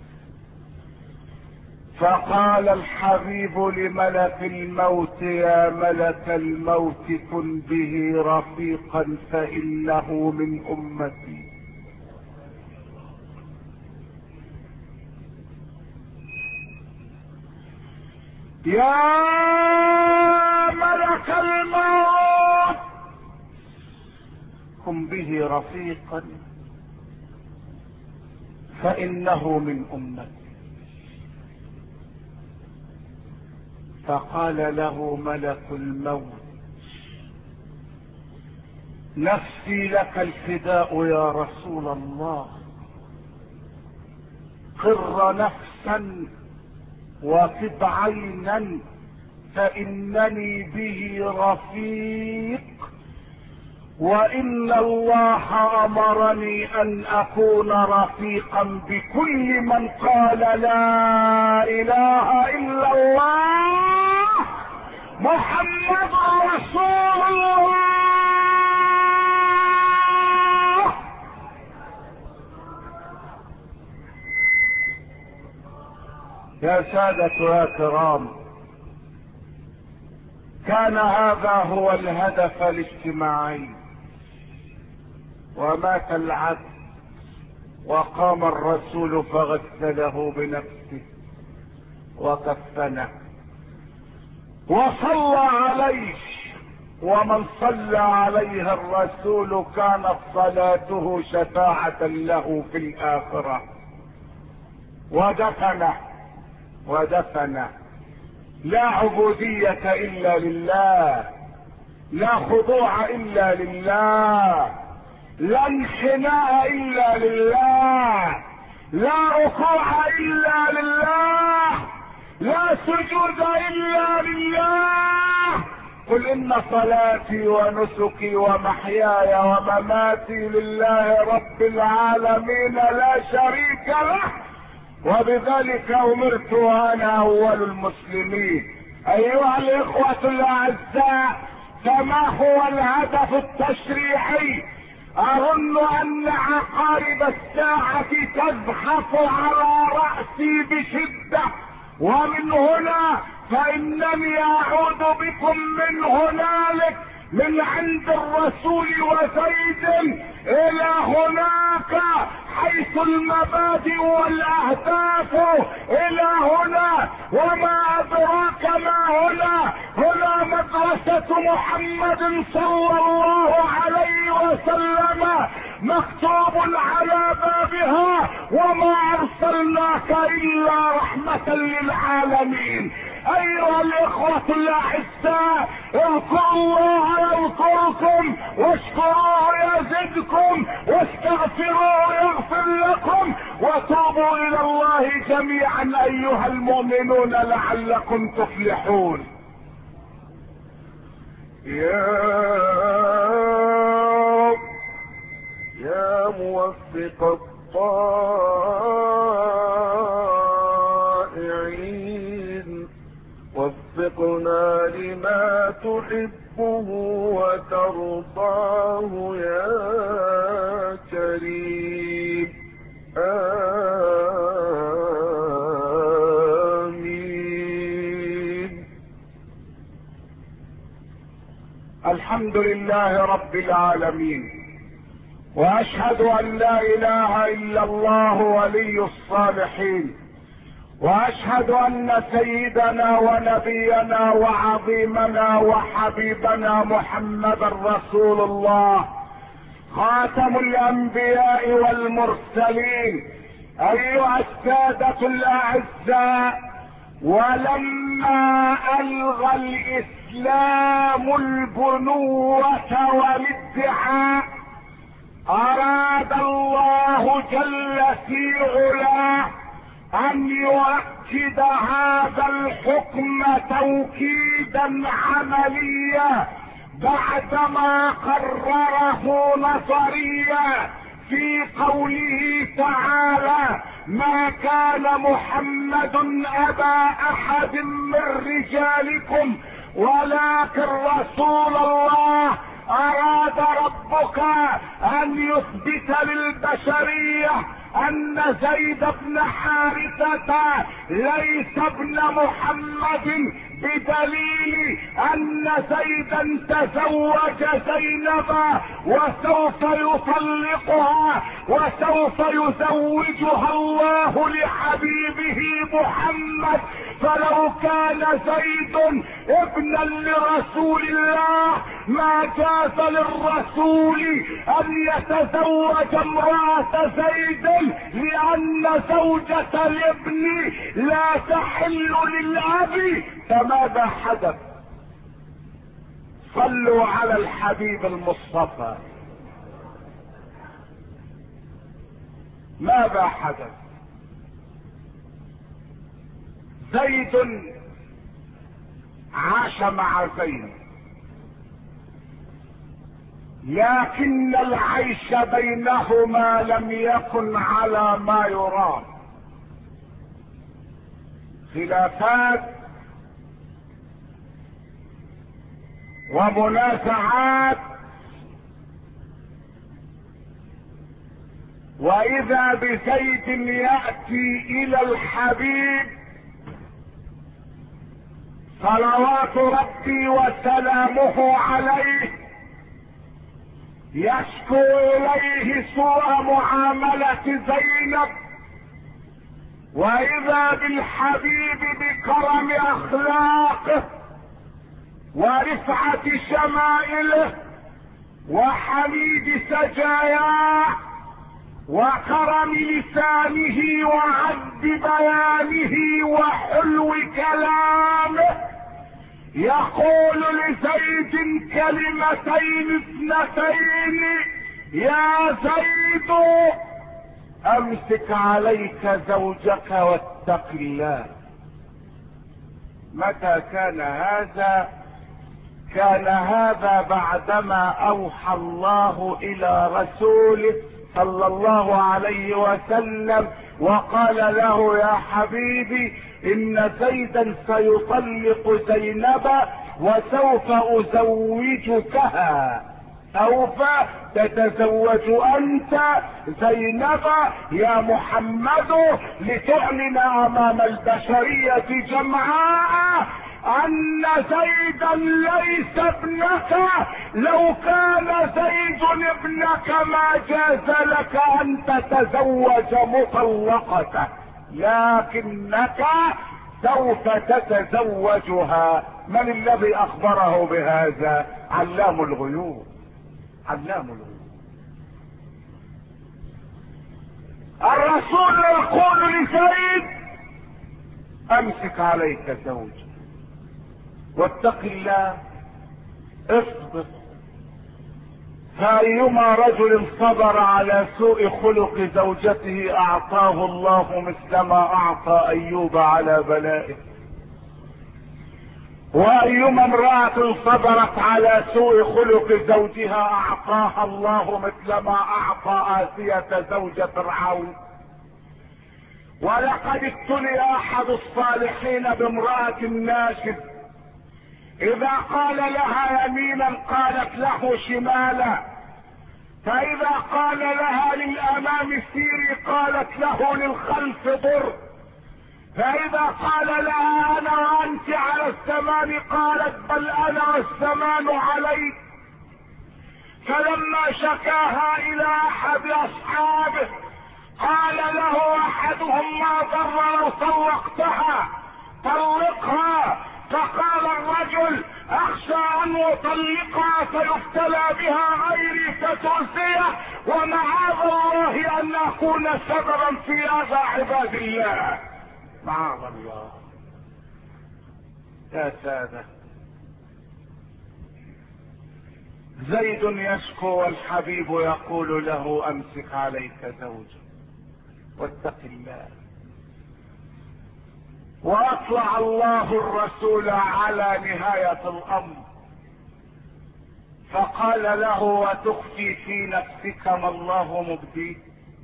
فقال الحبيب لملك الموت: يا ملك الموت كن به رفيقا فإنه من أمتي. يا ملك الموت كن به رفيقا فإنه من أمتي. فقال له ملك الموت: نفسي لك الفداء يا رسول الله، قر نفسا وطب عينا فإنني به رفيق، وإن الله أمرني أن أكون رفيقا بكل من قال لا إله إلا الله محمد رسول الله. يا سادة يا كرام، كان هذا هو الهدف الاجتماعي، ومات العبد وقام الرسول فغسله بنفسه وكفنه وصلى عليه، ومن صلى عليه الرسول كانت صلاته شفاعة له في الآخرة. ودفنه لا عبودية إلا لله، لا خضوع إلا لله، لا انحناء إلا لله، لا ركوع إلا لله، لا سجود إلا لله. قل إن صلاتي ونسكي ومحياي ومماتي لله رب العالمين لا شريك له، وبذلك أمرت وأنا أول المسلمين. أيها الإخوة الأعزاء، كما هو الهدف التشريعي، أظن أن عقارب الساعة تزحف على رأسي بشدة، ومن هنا فإنني أعود بكم من هنالك، من عند الرسول وزيد إلى هناك حيث المبادئ والأهداف إلى هنا. وما أدراك ما هنا؟ هنا مدرسة محمد صلى الله عليه وسلم مكتوب على بابها: وما أرسلناك إلا رحمة للعالمين. أيها الإخوة الأعزاء، اذكروا الله يذكركم، واشكروه يزدكم، واستغفروه يغفر لكم، وتوبوا إلى الله جميعا أيها المؤمنون لعلكم تفلحون. يا موفق الطائعين، وفقنا لما تحبه وترضاه يا كريم. آمين. الحمد لله رب العالمين، واشهد ان لا اله الا الله ولي الصالحين، واشهد ان سيدنا ونبينا وعظيمنا وحبيبنا محمد رسول الله خاتم الانبياء والمرسلين. ايها السادة الاعزاء، ولما الغى الاسلام البنوة والادعاء اراد الله جل في علاه ان يؤكد هذا الحكم توكيدا عمليا بعدما قرره نظريا في قوله تعالى: ما كان محمد ابا احد من رجالكم ولكن رسول الله. اراد ربك ان يثبت للبشرية ان زيد بن حارثة ليس ابن محمد، بدليل ان زيدا تزوج زينب وسوف يطلقها وسوف يزوجها الله لحبيبه محمد. فلو كان زيد ابنا لرسول الله ما جاز للرسول ان يتزوج امرأة زيد، لان زوجة الابن لا تحل للاب. فماذا حدث؟ صلوا على الحبيب المصطفى. ماذا حدث؟ زيد عاش مع زينب، لكن العيش بينهما لم يكن على ما يرام. خلافات ومنازعات، واذا بزيد ياتي الى الحبيب صلوات ربي وسلامه عليه يشكو اليه سوء معاملة زينب، واذا بالحبيب بكرم اخلاقه ورفعة شمائله وحميد سجاياه وكرم لسانه وعذب بيانه وحلو كلامه يقول لزيد كلمتين اثنتين: يا زيد امسك عليك زوجك واتق الله. متى كان هذا؟ كان هذا بعدما اوحى الله الى رسوله صلى الله عليه وسلم وقال له: يا حبيبي ان زيدا سيطلق زينب وسوف ازوجكها، او فتتزوج انت زينب يا محمد لتعلن امام البشرية جمعاء ان زيدا ليس ابنك. لو كان زيد ابنك ما جاز لك ان تتزوج مطلقته، لكنك سوف تتزوجها. من الذي اخبره بهذا؟ علام الغيوب. علام الغيوب. الرسول يقول لزيد: امسك عليك زوجك واتق الله، اصبر. فايما رجل صبر على سوء خلق زوجته اعطاه الله مثل ما اعطى ايوب على بلائه، وايما امرأة صبرت على سوء خلق زوجها اعطاها الله مثل ما اعطى آسية زوج فرعون. ولقد ابتلي احد الصالحين بامرأة ناشز، اذا قال لها يمينا قالت له شمالا، فاذا قال لها للامام سيري قالت له للخلف ضر، فاذا قال لها انا وانت على الزمان قالت بل انا والزمان عليك. فلما شكاها الى احد اصحابه قال له احدهم ما ضر لو طلقتها، طلقها. فقال الرجل اخشى ان اطلقها فيفتلى بها غيري فتؤذيه، ومعاذ الله ان اكون سببا في اذى عباد الله، معاذ الله. يا سادة، زيد يشكو والحبيب يقول له امسك عليك زوجك واتق الله. واطلع الله الرسول على نهاية الامر فقال له وتخفي في نفسك ما الله مبديه.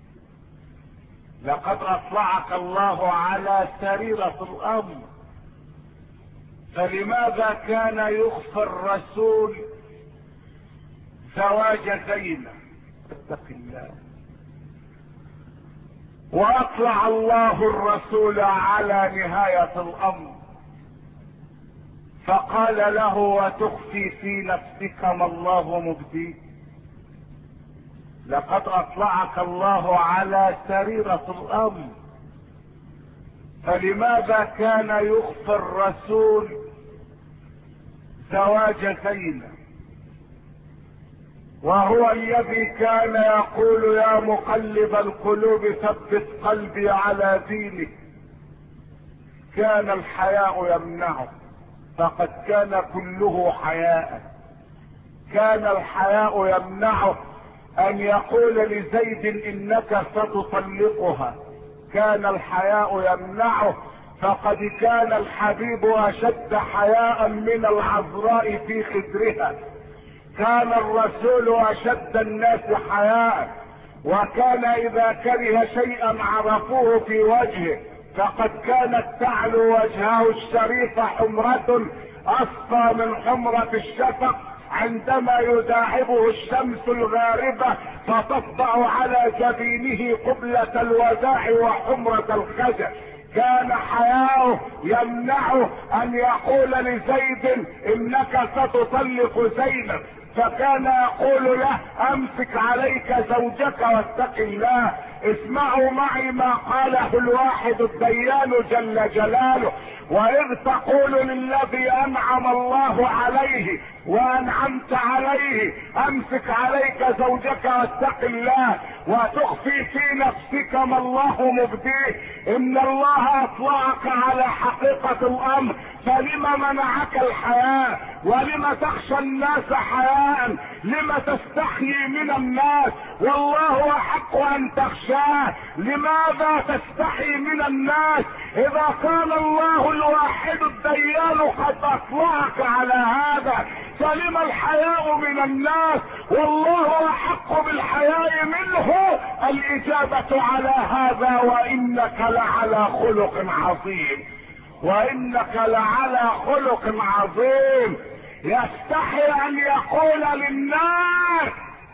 لقد اطلعك الله على سريرة الامر، فلماذا كان يخفى الرسول زواج زينب؟ اتق الله. واطلع الله الرسول على نهاية الامر فقال له وتخفي في نفسك ما الله مبديه. لقد اطلعك الله على سريرة الامر، فلماذا كان يخفى الرسول زواج زينب؟ وهو الذي كان يقول يا مقلب القلوب ثبت قلبي على دينك. كان الحياء يمنعه، فقد كان كله حياء. كان الحياء يمنعه ان يقول لزيد انك ستطلقها. كان الحياء يمنعه، فقد كان الحبيب اشد حياء من العذراء في خدرها. كان الرسول اشد الناس حياء، وكان اذا كره شيئا عرفوه في وجهه، فقد كانت تعلو وجهه الشريف حمرة اصفى من حمرة الشفق عندما يداعبه الشمس الغاربة فتطبع على جبينه قبلة الوداع وحمرة الخجل. كان حياؤه يمنعه ان يقول لزيد انك ستطلق زينب، فكان يقول له امسك عليك زوجك واتق الله. اسمعوا معي ما قاله الواحد الديان جل جلاله: واذ تقول للذي انعم الله عليه وانعمت عليه امسك عليك زوجك واتق الله وتخفي في نفسك ما الله مبديه. ان الله اطلعك على حقيقة الامر، فلما منعك الحياة؟ ولما تخشى الناس حياء؟ لما تستحيي من الناس والله احق ان تخشاه؟ لماذا تستحي من الناس اذا كان الله الواحد الديان قد اطلعك على هذا؟ فلما الحياء من الناس والله احق بالحياء منه؟ الاجابة على هذا وانك لعلى خلق عظيم، وانك لعلى خلق عظيم. يستحي ان يقول للناس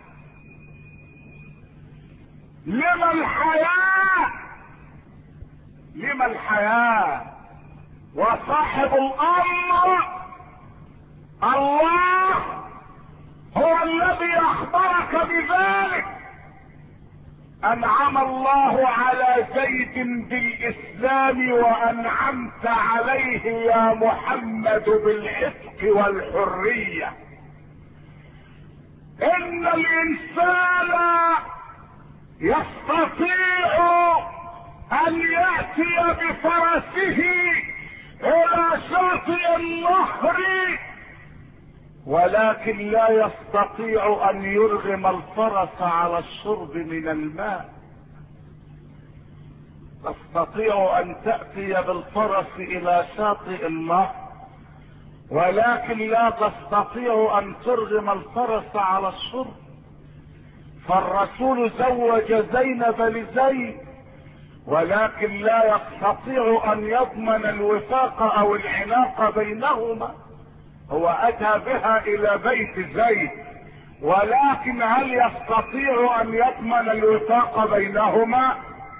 لما الحياء؟ لما الحياء؟ وصاحب الامر الله هو الذي اخبرك بذلك. انعم الله على زيد بالاسلام وانعمت عليه يا محمد بالعتق والحرية. ان الانسان يستطيع ان ياتي بفرسه الى شاطئ النهر، ولكن لا يستطيع ان يرغم الفرس على الشرب من الماء. تستطيع ان تأتي بالفرس الى شاطئ النهر، ولكن لا تستطيع ان ترغم الفرس على الشرب. فالرسول زوج زينب لزيد، ولكن لا يستطيع ان يضمن الوفاق او العناق بينهما. هو اتى بها الى بيت زيد، ولكن هل يستطيع ان يضمن الوفاق بينهما؟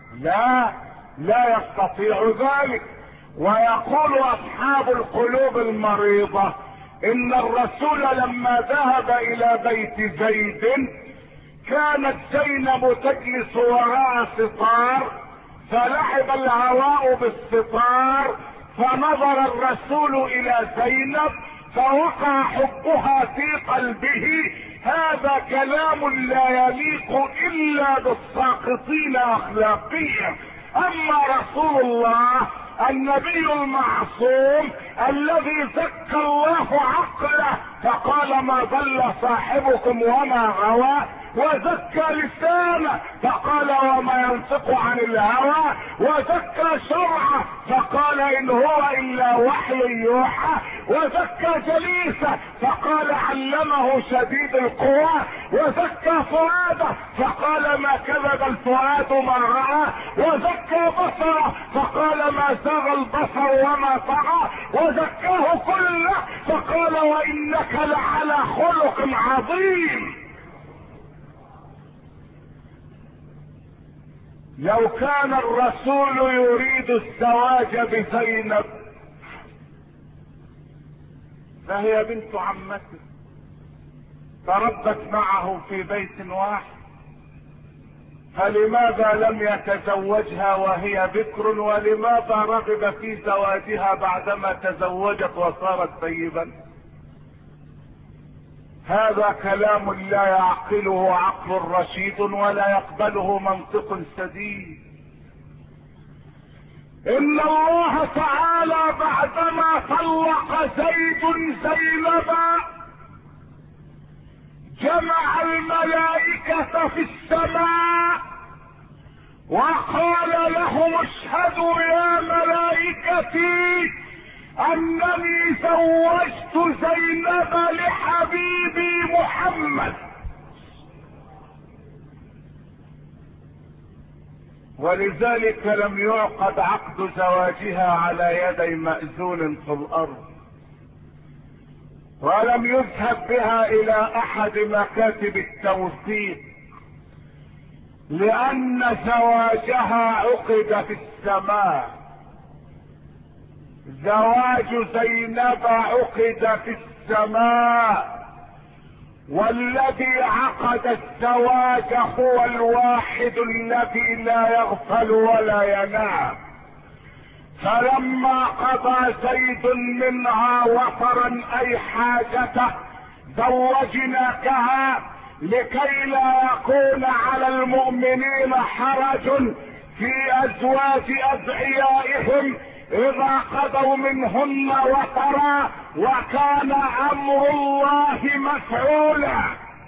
لا يستطيع ذلك. ويقول اصحاب القلوب المريضة ان الرسول لما ذهب الى بيت زيد كانت زينب تجلس وراء ستار، فلعب الهواء بالستار، فنظر الرسول الى زينب فوقع حبها في قلبه. هذا كلام لا يليق الا بالساقطين اخلاقيا. اما رسول الله النبي المعصوم الذي زكى الله عقله فقال ما ضل صاحبكم وما غوى، وزكى لسانه فقال وما ينطق عن الهوى، وزكى شرعه فقال ان هو الا وحي يوحى، وزكى جليسه فقال علمه شديد القوى، وزكى فؤاده فقال ما كذب الفؤاد ما رأى، وزكى بصره فقال ما زاغ البصر وما طغى، وزكاه كله فقال وانك لعلى خلق عظيم. لو كان الرسول يريد الزواج بزينب فهي بنت عمته تربت معه في بيت واحد، فلماذا لم يتزوجها وهي بكر؟ ولماذا رغب في زواجها بعدما تزوجت وصارت طيبا؟ هذا كلام لا يعقله عقل رشيد ولا يقبله منطق سديد. ان الله تعالى بعدما طلق زيد زينب جمع الملائكة في السماء وقال لهم اشهدوا يا ملائكتي انني زوجت زينب لحبيبي محمد. ولذلك لم يعقد عقد زواجها على يدي مأذون في الارض، ولم يذهب بها الى احد مكاتب التوثيق، لان زواجها عقد في السماء. زواج زينب عقد في السماء، والذي عقد الزواج هو الواحد الذي لا يغفل ولا ينام. فلما قضى زيد منها وطرا اي حاجته زوجناكها لكي لا يكون على المؤمنين حرج في ازواج ادعيائهم اذا قضوا منهن وطرا، وكان امر الله مفعولا.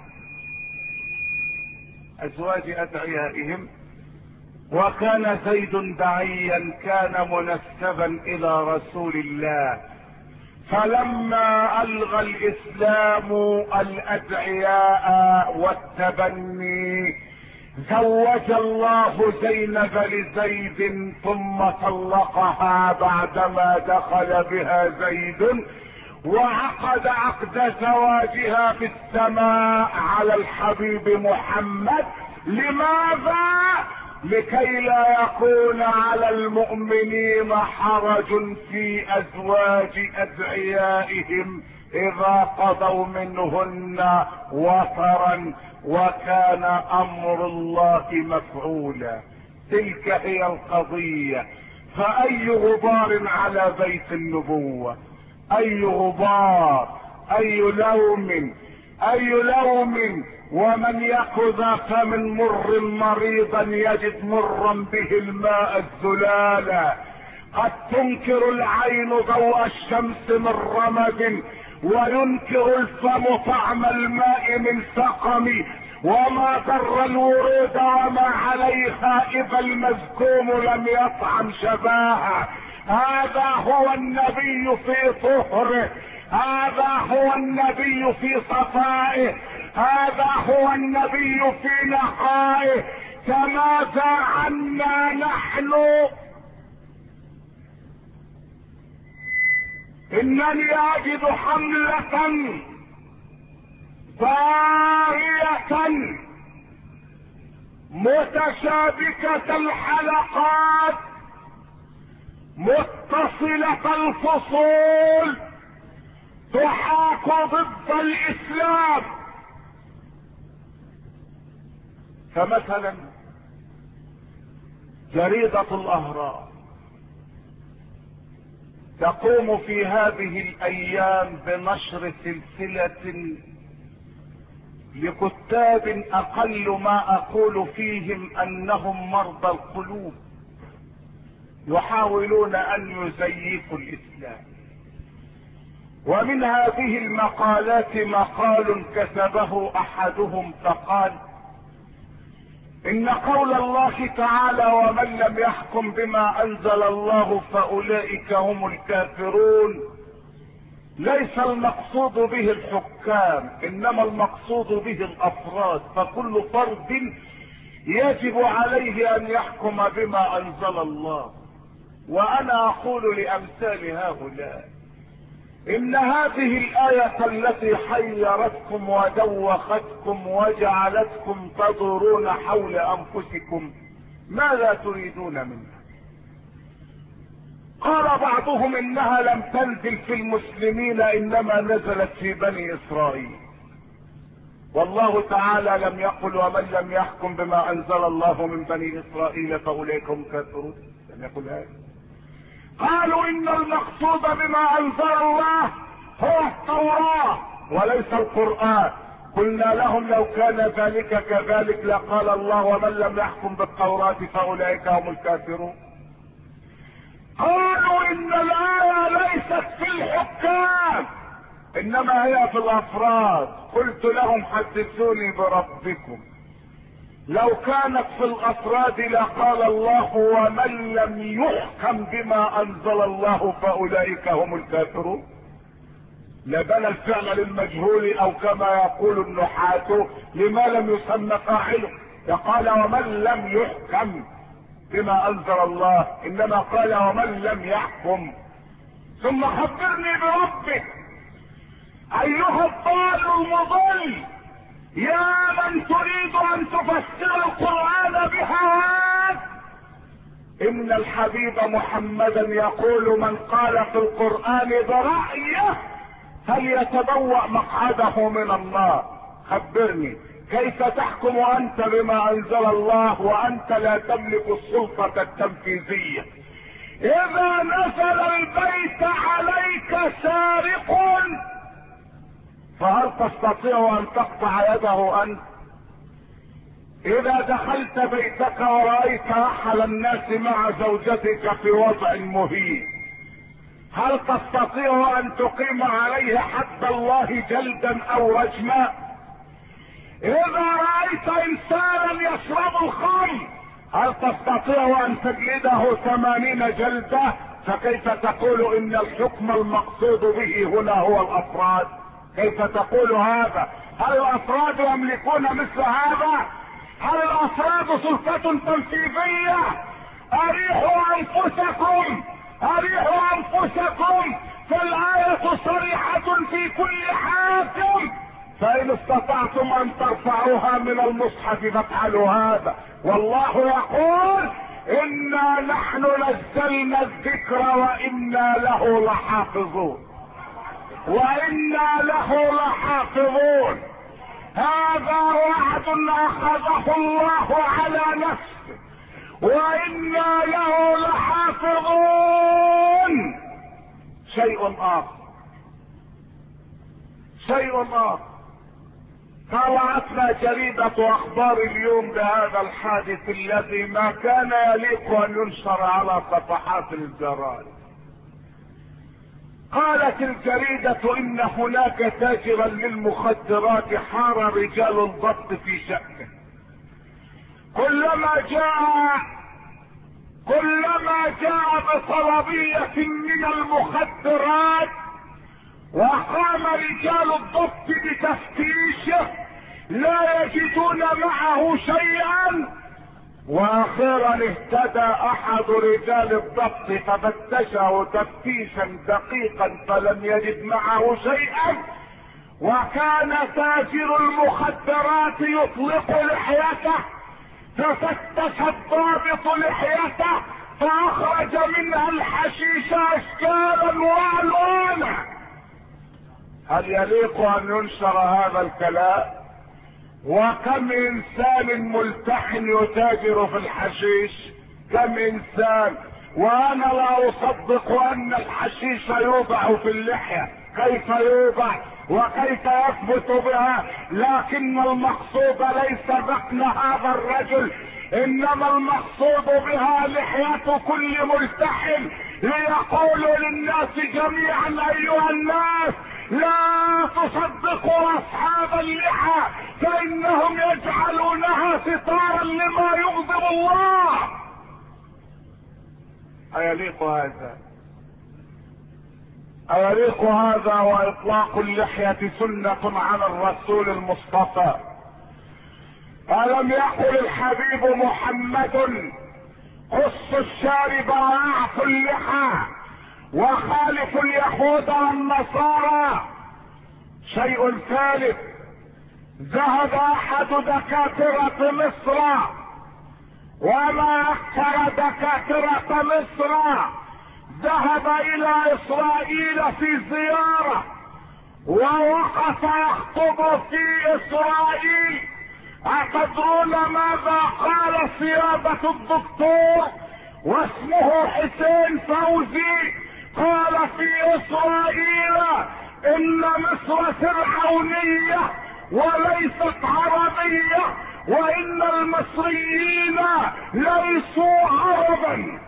ازواج ادعيائهم، وكان زيد داعيا كان منسبا الى رسول الله، فلما الغى الاسلام الادعياء والتبني زوج الله زينب لزيد ثم طلقها بعدما دخل بها زيد، وعقد عقد زواجها في السماء على الحبيب محمد. لماذا؟ لكي لا يكون على المؤمنين حرج في ازواج ادعيائهم اذا قضوا منهن وطرا، وكان امر الله مفعولا. تلك هي القضية. فاي غبار على بيت النبوة، اي غبار، اي لوم، اي لوم. ومن يك ذا فمن مر مريضا يجد مرا به الماء الزلالا. قد تنكر العين ضوء الشمس من رمد، وينكر الفم طعم الماء من سقم، وما ضر الورود وما عليها اذا المزكوم لم يطعم شباها. هذا هو النبي في طهره، هذا هو النبي في صفائه، هذا هو النبي في نقائه. فماذا عنا نحن؟ انني اجد حملة ضارية متشابكة الحلقات متصلة الفصول تحاك ضد الاسلام. فمثلا جريدة الأهرام تقوم في هذه الأيام بنشر سلسلة لكتاب أقل ما أقول فيهم أنهم مرضى القلوب، يحاولون أن يزيفوا الإسلام. ومن هذه المقالات مقال كتبه أحدهم فقال إن قول الله تعالى ومن لم يحكم بما أنزل الله فأولئك هم الكافرون ليس المقصود به الحكام، إنما المقصود به الأفراد، فكل فرد يجب عليه أن يحكم بما أنزل الله. وأنا أقول لأمثال هؤلاء إن هذه الآية التي حيرتكم ودوختكم وجعلتكم تدورون حول أنفسكم ماذا تريدون منها؟ قال بعضهم إنها لم تنزل في المسلمين إنما نزلت في بني إسرائيل، والله تعالى لم يقل ومن لم يحكم بما أنزل الله من بني إسرائيل فأولئك هم الكافرون، لم يقل هذا. قالوا إن المقصود بما أنزل الله هو التوراة وليس القرآن. قلنا لهم لو كان ذلك كذلك لقال الله ومن لم يحكم بالتوراة فأولئك هم الكافرون. قالوا إن الآية ليست في الحكام إنما هي في الأفراد. قلت لهم حدثوني بربكم، لو كانت في الافراد لقال الله ومن لم يحكم بما انزل الله فاولئك هم الكافرون، لبنى الفعل للمجهول او كما يقول النحاة لما لم يسمى فاعله، فقال ومن لم يحكم بما انزل الله انما قال ومن لم يحكم. ثم خبرني بربك ايها الضال المضل يا من تريد ان تفسر القرآن بهواك، ان الحبيب محمدا يقول من قال في القرآن برأيه فليتبوأ مقعده من النار. خبرني كيف تحكم انت بما انزل الله وانت لا تملك السلطة التنفيذية؟ اذا نزل البيت عليك سارق فهل تستطيع ان تقطع يده انت؟ اذا دخلت بيتك ورأيت احد الناس مع زوجتك في وضع مهين هل تستطيع ان تقيم عليه حد الله جلدا او رجما؟ اذا رأيت انسانا يشرب الخمر هل تستطيع ان تجلده 80 جلدة؟ فكيف تقول ان الحكم المقصود به هنا هو الافراد؟ كيف تقول هذا؟ هل الافراد يملكون مثل هذا؟ هل الافراد سلطة تنفيذية؟ اريحوا انفسكم، اريحوا انفسكم، فالآية صريحة في كل حاكم، فان استطعتم ان ترفعوها من المصحف فافعلوا هذا. والله يقول انا نحن نزلنا الذكر وانا له لحافظون، وإنا له لحافظون. هذا وعد أخذه الله على نفسه وإنا له لحافظون. شيء آخر طلعتنا جريدة أخبار اليوم بهذا الحادث الذي ما كان يليق أن ينشر على صفحات الجرائد. قالت الجريدة ان هناك تاجرا للمخدرات حار رجال الضبط في شأنه، كلما جاء بطلبية من المخدرات وقام رجال الضبط بتفتيشه لا يجدون معه شيئا، واخيرا اهتدى احد رجال الضبط ففتشه تفتيشا دقيقا فلم يجد معه شيئا، وكان تاجر المخدرات يطلق لحيته، ففتش الضابط لحيته فاخرج منها الحشيش اشكالا والوانا. هل يليق ان ينشر هذا الكلام؟ وكم انسان ملتحن يتاجر في الحشيش، كم انسان. وانا لا اصدق ان الحشيش يوضع في اللحية، كيف يوضع وكيف يثبت بها؟ لكن المقصود ليس ذقن هذا الرجل، انما المقصود بها لحية كل ملتحن، ليقول للناس جميعا ايها الناس لا تصدقوا اصحاب اللحى فانهم يجعلونها ستارا لما يغضب الله. ايليق هذا؟ ايليق هذا واطلاق اللحية سنة على الرسول المصطفى؟ الم يقل الحبيب محمد قص الشارب واعف اللحى وخالف اليهود والنصارى؟ شيء ثالث، ذهب احد دكاترة مصر، وما اكثر دكاترة مصر، ذهب الى اسرائيل في زيارة ووقف يخطب في اسرائيل. اتدرون ماذا قال سيادة الدكتور واسمه حسين فوزي؟ قال في اسرائيل ان مصر فرعونية وليست عربية، وان المصريين ليسوا عربا.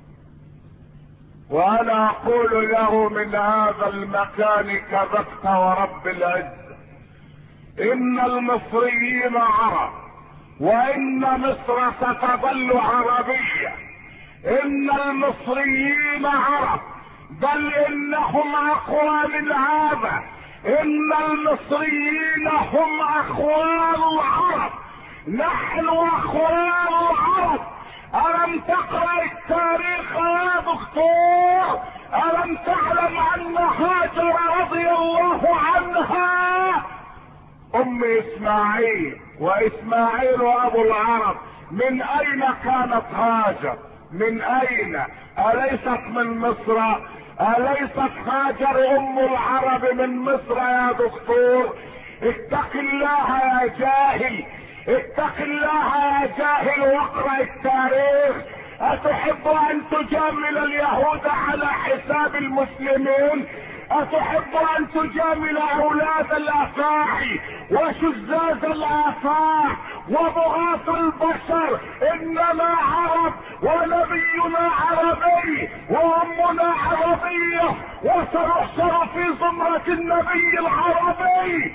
وانا اقول له من هذا المكان كذبت ورب العزة، ان المصريين عرب، وان مصر ستظل عربية، ان المصريين عرب، بل انهم اقوى من هذا، ان المصريين هم اخوان العرب، نحن اخوان العرب. الم تقرأ التاريخ يا دكتور؟ الم تعلم ان هاجر رضي الله عنها ام اسماعيل، واسماعيل ابو العرب؟ من اين كانت هاجر؟ من اين؟ اليست من مصر؟ اليست هاجر ام العرب من مصر يا دكتور؟ اتق الله يا جاهل، اتق الله يا جاهل واقرأ التاريخ. اتحب ان تجامل اليهود على حساب المسلمين؟ اتحب ان تجامل اولاد الافاعي وشزاز الافاع وبغاة البشر؟ اننا عرب ونبينا عربي وامنا عربية وسنحشر في زمرة النبي العربي.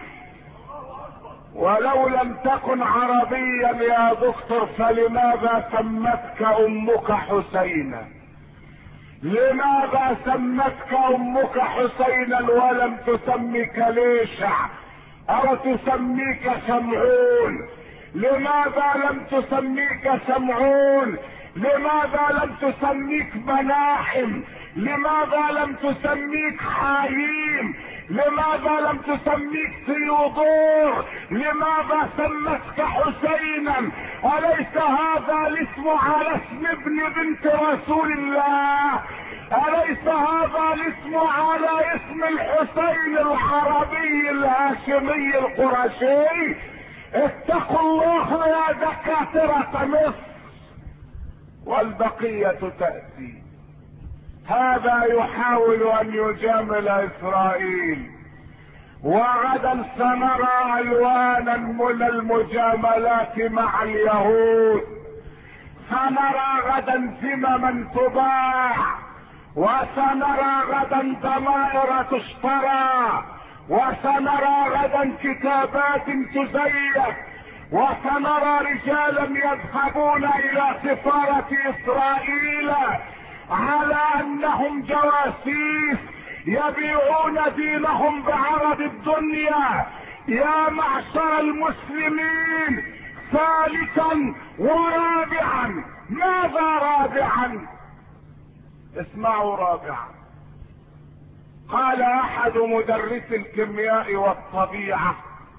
ولو لم تكن عربيا يا دكتور فلماذا سمتك امك حسينا؟ لماذا سمتك امك حسينا ولم تسميك ليشع او تسميك شمعون؟ لماذا لم تسميك شمعون؟ لماذا لم تسميك مناحم؟ لماذا لم تسميك حاييم؟ لماذا لم تسميك ثيودور؟ لماذا سمتك حسينا؟ أليس هذا الاسم على اسم ابن بنت رسول الله؟ أليس هذا الاسم على اسم الحسين العربي الهاشمي القرشي؟ اتقوا الله يا دكاترة مصر. والبقية تأتي. هذا يحاول ان يجامل اسرائيل، وغدا سنرى الوانا من المجاملات مع اليهود، سنرى غدا ذمما تباع، وسنرى غدا ضمائر تشترى، وسنرى غدا كتابات تزيف، وسنرى رجالا يذهبون الى سفارة اسرائيل على انهم جواسيس يبيعون دينهم بعرض الدنيا. يا معشر المسلمين، ثالثا ورابعا. ماذا رابعا؟ اسمعوا رابعا. قال احد مدرس الكيمياء والطبيعة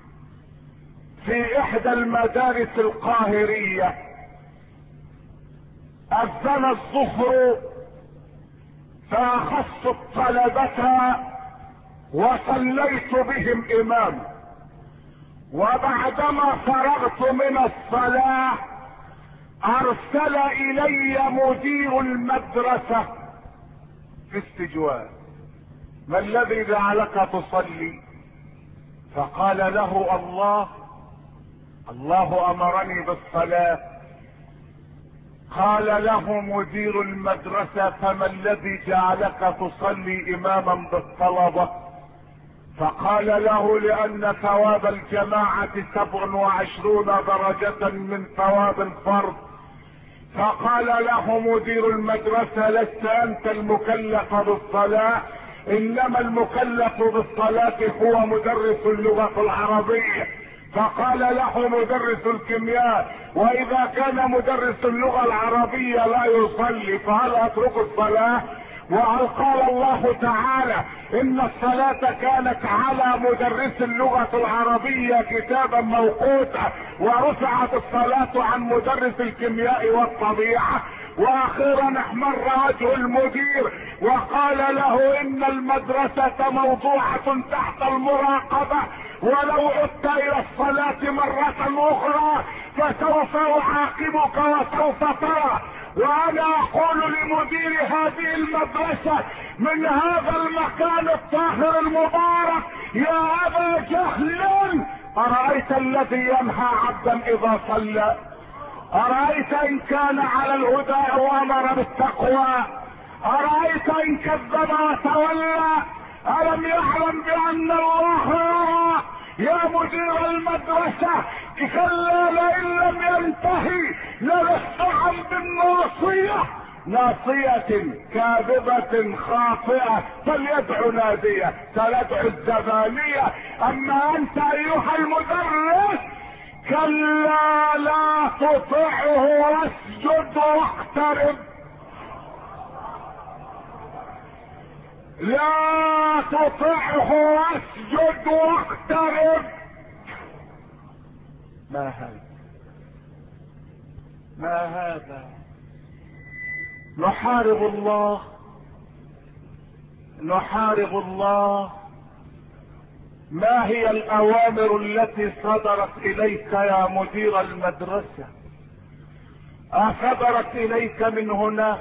في احدى المدارس القاهرية: اذن الظهر فاخذت الطلبة وصليت بهم امام، وبعدما فرغت من الصلاة ارسل الي مدير المدرسة في استجواب: ما الذي جعلك تصلي؟ فقال له: الله امرني بالصلاة. قال له مدير المدرسة: فما الذي جعلك تصلي اماما بالطلبة؟ فقال له: لان ثواب الجماعة 27 درجة من ثواب الفرد. فقال له مدير المدرسة: لست انت المكلف بالصلاة، انما المكلف بالصلاة هو مدرس اللغة العربية. فقال له مدرس الكيمياء: واذا كان مدرس اللغة العربية لا يصلي فهل اترك الصلاة؟ وهل قال الله تعالى ان الصلاة كانت على مدرس اللغة العربية كتابا موقوتا، ورفعت الصلاة عن مدرس الكيمياء والطبيعة؟ واخيرا احمر وجه المدير وقال له: ان المدرسة موضوعة تحت المراقبة، ولو عدت الى الصلاة مرة اخرى فسوف اعاقبك وسوف ترى. وانا اقول لمدير هذه المدرسة من هذا المكان الطاهر المبارك: يا ابا جهل، ارايت الذي ينهى عبدا اذا صلى؟ ارايت ان كان على الهدى وامر بالتقوى؟ ارايت ان كذب وتولى؟ الم يعلم بان الله يرى؟ يا مدير المدرسة، كلا لئن لم ينتهي لنسفعا بالناصية، ناصية كاذبة خاطئة، فليدعو نادية سندعو الزبانية. اما انت ايها المدرس، كلا لا تطعه واسجد واقترب، لا تطعه واسجد واقترب. ما هذا؟ نحارب الله. ما هي الاوامر التي صدرت اليك يا مدير المدرسة؟ اصدرت اليك من هنا؟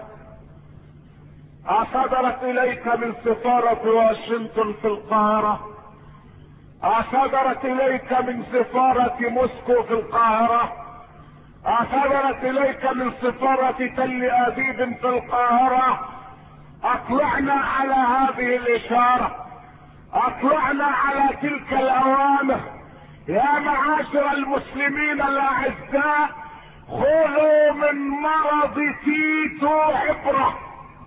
اصدرت اليك من سفارة واشنطن في القاهرة؟ اصدرت اليك من سفارة موسكو في القاهرة؟ اصدرت اليك من سفارة تل ابيب في القاهرة؟ اطلعنا على هذه الاشارة، اطلعنا على تلك الاوامر. يا معاشر المسلمين الاعزاء، خذوا من مرض تيتو عبرة.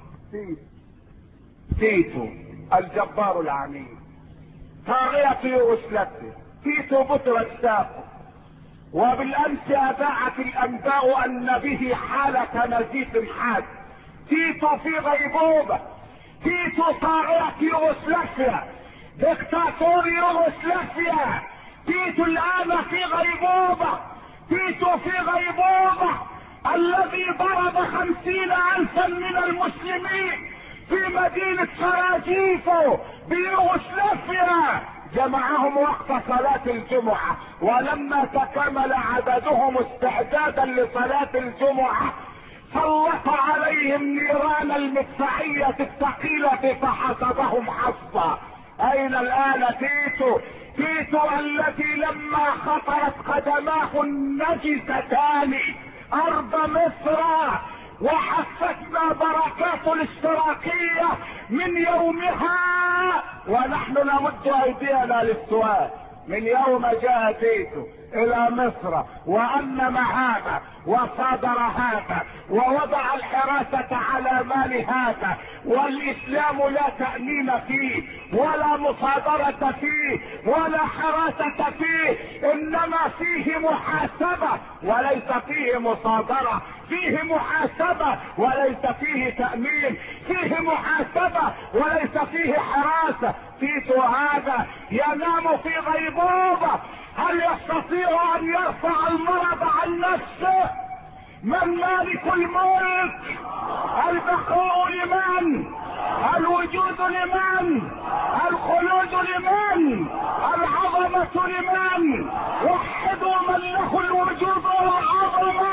تيتو الجبار العنيد، طاغية يوغوسلافيا، تيتو بطرس ساقه. وبالامس اذاعت الانباء ان به حالة نزيف حاد. تيتو في غيبوبة، تيتو طاغية يوغوسلافيا، دكتاتور يوغوسلافيا. تيتو الان في غيبوبة، تيتو في غيبوبة. الذي ضرب 50,000 من المسلمين في مدينة سراجيفو بيوغوسلافيا جمعهم وقت صلاة الجمعة، ولما تكمل عددهم استعدادا لصلاة الجمعة سلط عليهم نيران المدفعية الثقيلة فحسبهم حصا. اين الان تيتو؟ تيتو الذي لما خطرت قدماه النجستان ارض مصر وحفتنا بركات الاشتراكية من يومها ونحن نمد ايدينا للسؤال: من يوم جاء تيتو الى مصر وامن هذا وصادر هذا ووضع الحراسة على مال هذا، والاسلام لا تأمين فيه ولا مصادرة فيه ولا حراسة فيه، انما فيه محاسبة وليس فيه مصادرة، فيه محاسبة وليس فيه تأمين، فيه محاسبة وليس فيه حراسة. تيتو هذا ينام في غيبوبة، هل يستطيع ان يرفع المرض عن نفسه؟ من مالك الملك؟ البقاء لمن؟ الوجود لمن؟ الخلود لمن؟ العظمة لمن؟ وحدوا من له الوجود والعظمة.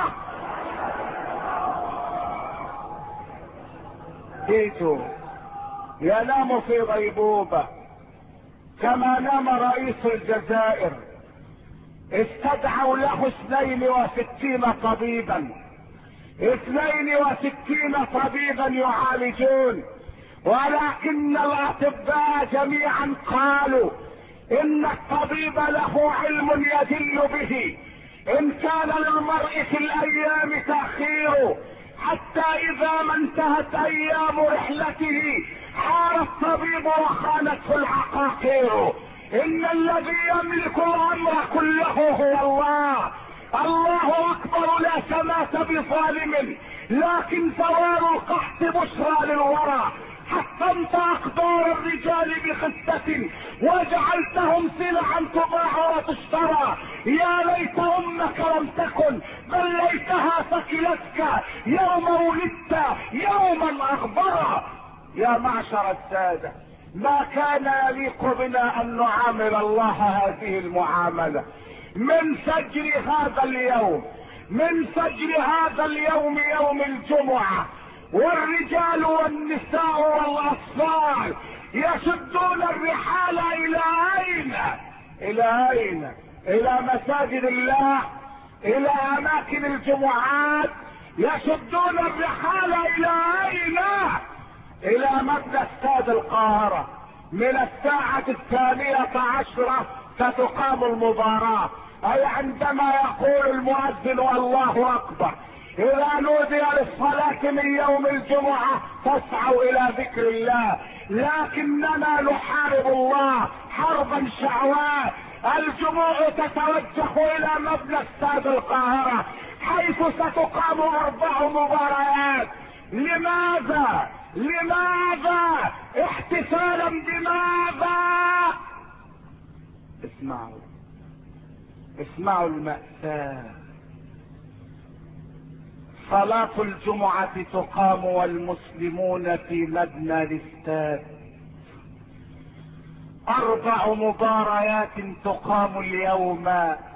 تيتو ينام في غيبوبة كما نام رئيس الجزائر. استدعوا له 62 طبيبا، 62 طبيبا يعالجون، ولكن الاطباء جميعا قالوا ان الطبيب له علم يدل به ان كان للمرء في الايام تأخير، حتى اذا ما انتهت ايام رحلته حار الطبيب وخانته العقاقير. ان الذي يملك الامر كله هو الله. الله اكبر، لا سماة بظالم، لكن زوال القحط بشرى للورى. حطمت اقدار الرجال بخسة وجعلتهم سلعا تباع وتشترى. يا ليت امك لم تكن، بل ليتها ثكلتك يوم ولدت يوما اخبرا. يا معشر السادة، ما كان يليق بنا ان نعامل الله هذه المعاملة. من فجر هذا اليوم، من فجر هذا اليوم يوم الجمعة، والرجال والنساء والاطفال يشدون الرحال الى اين؟ الى اين؟ الى مساجد الله، الى اماكن الجمعات. يشدون الرحال الى اين؟ الى مبنى استاد القاهرة. من الساعة 12 ستقام المباراة، اي عندما يقول المؤذن الله اكبر. اذا نودي للصلاة من يوم الجمعة فاسعوا الى ذكر الله، لكننا نحارب الله حربا شعواء. الجموع تتوجه الى مبنى استاد القاهرة حيث ستقام 4 مباريات. لماذا؟ لماذا؟ احتفالا بماذا؟ اسمعوا، اسمعوا المأساة. صلاة الجمعة تقام والمسلمون في مبنى الاستاد. 4 مباريات تقام اليوم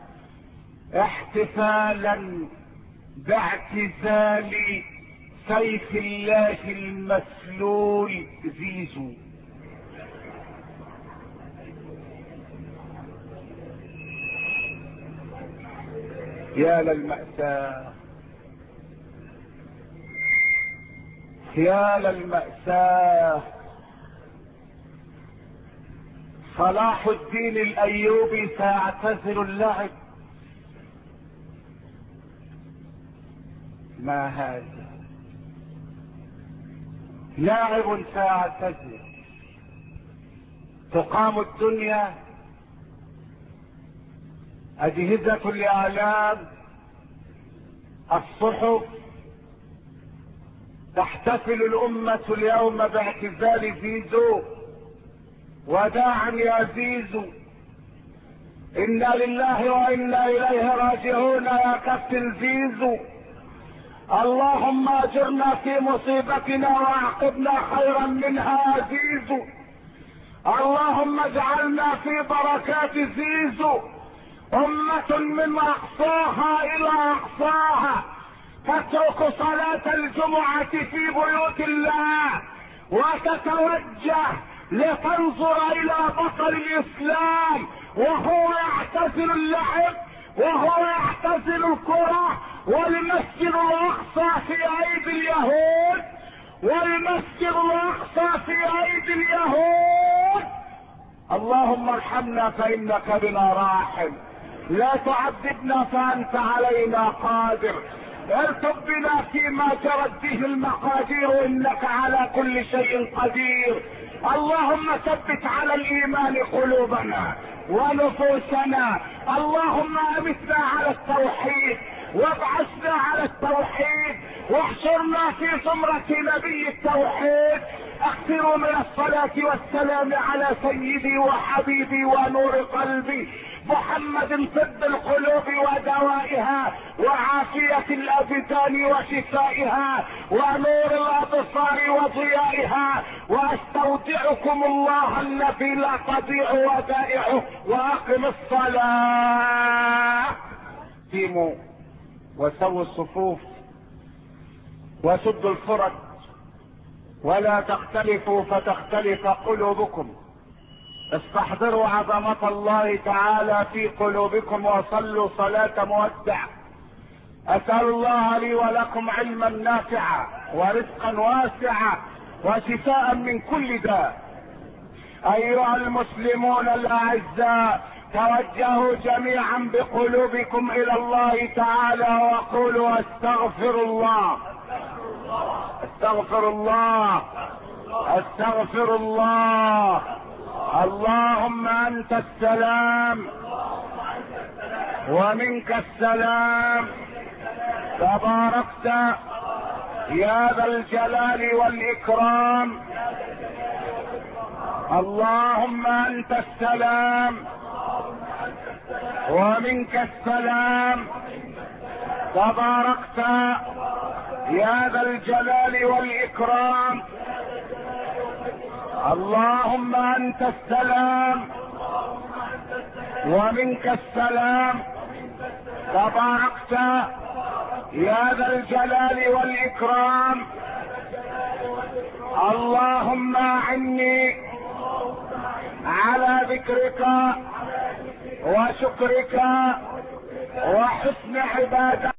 احتفالا باعتزال سيف الله المسلول زيزو. يا للمأساة، يا للمأساة. صلاح الدين الايوبي سيعتزل اللعب. ما هذا؟ لاعب سيعتزل. تقام الدنيا، اجهزة الاعلام، الصحف، تحتفل الامة اليوم باعتزال زيزو. وداعا يا زيزو، انا لله وانا اليه راجعون يا كابتن زيزو. اللهم اجرنا في مصيبتنا واعقبنا خيرا منها يا زيزو. اللهم اجعلنا في بركات زيزو امة من اقصاها الى اقصاها تترك صلاة الجمعة في بيوت الله وتتوجه لتنظر الى بطل الاسلام وهو يعتزل اللعب وهو يعتزل الكرة. والمسجد الاقصى في ايدي اليهود، والمسجد الاقصى في ايدي اليهود. اللهم ارحمنا فانك بنا راحم، لا تعذبنا فانت علينا قادر. ارتب بنا فيما جرت به المقادير انك على كل شيء قدير. اللهم ثبت على الايمان قلوبنا ونفوسنا. اللهم امتنا على التوحيد وابعثنا على التوحيد واحشرنا في زمرة نبي التوحيد. اكثروا من الصلاة والسلام على سيدي وحبيبي ونور قلبي محمد طب القلوب ودوائها وعافية الابدان وشفائها ونور الابصار وضيائها، واستودعكم الله الذي لا تضيع ودائعه، واقم الصلاة. قيموا وسووا الصفوف وسدوا الفرج ولا تختلفوا فتختلف قلوبكم. استحضروا عظمة الله تعالى في قلوبكم وصلوا صلاة مودع. اسأل الله لي ولكم علما نافعا ورزقا واسعا وشفاء من كل داء. ايها المسلمون الاعزاء، توجهوا جميعا بقلوبكم الى الله تعالى وقولوا استغفر الله استغفر الله استغفر الله. اللهم انت السلام ومنك السلام، تباركت يا ذا الجلال والاكرام. اللهم انت السلام ومنك السلام، تباركت يا ذا الجلال والاكرام. اللهم انت السلام ومنك السلام، تباركت يا ذا الجلال والاكرام. اللهم اعني على ذكرك وشكرك وحسن عبادتك.